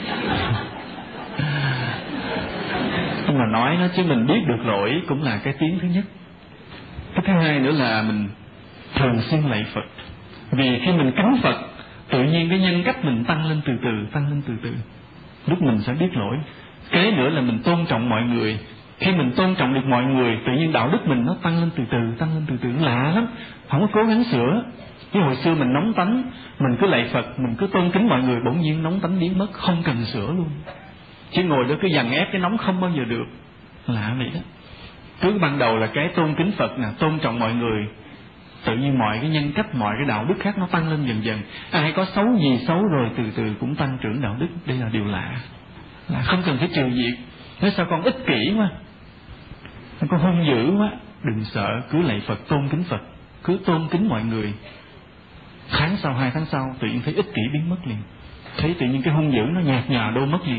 Nhưng mà nói nó chứ mình biết được lỗi cũng là cái tiếng thứ nhất. Cái thứ hai nữa là mình thường xuyên lạy Phật. Vì khi mình kính Phật, tự nhiên cái nhân cách mình tăng lên từ từ, tăng lên từ từ. Lúc mình sẽ biết lỗi. Kế nữa là mình tôn trọng mọi người. Khi mình tôn trọng được mọi người, tự nhiên đạo đức mình nó tăng lên từ từ, tăng lên từ từ. Lạ lắm, không có cố gắng sửa. Chứ hồi xưa mình nóng tánh, mình cứ lạy Phật, mình cứ tôn kính mọi người, bỗng nhiên nóng tánh biến mất, không cần sửa luôn. Chứ ngồi đó cứ dằn ép cái nóng không bao giờ được. Lạ vậy đó. Cứ ban đầu là cái tôn kính Phật nè, tôn trọng mọi người, tự nhiên mọi cái nhân cách, mọi cái đạo đức khác nó tăng lên dần dần. Ai có xấu gì xấu rồi từ từ cũng tăng trưởng đạo đức. Đây là điều lạ, là không cần phải trừ diệt. Nói sao con ích kỷ quá, con hung dữ quá, đừng sợ, cứ lạy Phật, tôn kính Phật, cứ tôn kính mọi người. Tháng sau, 2 tháng sau, tự nhiên thấy ích kỷ biến mất liền, thấy tự nhiên cái hung dữ nó nhạt nhòa đâu mất liền.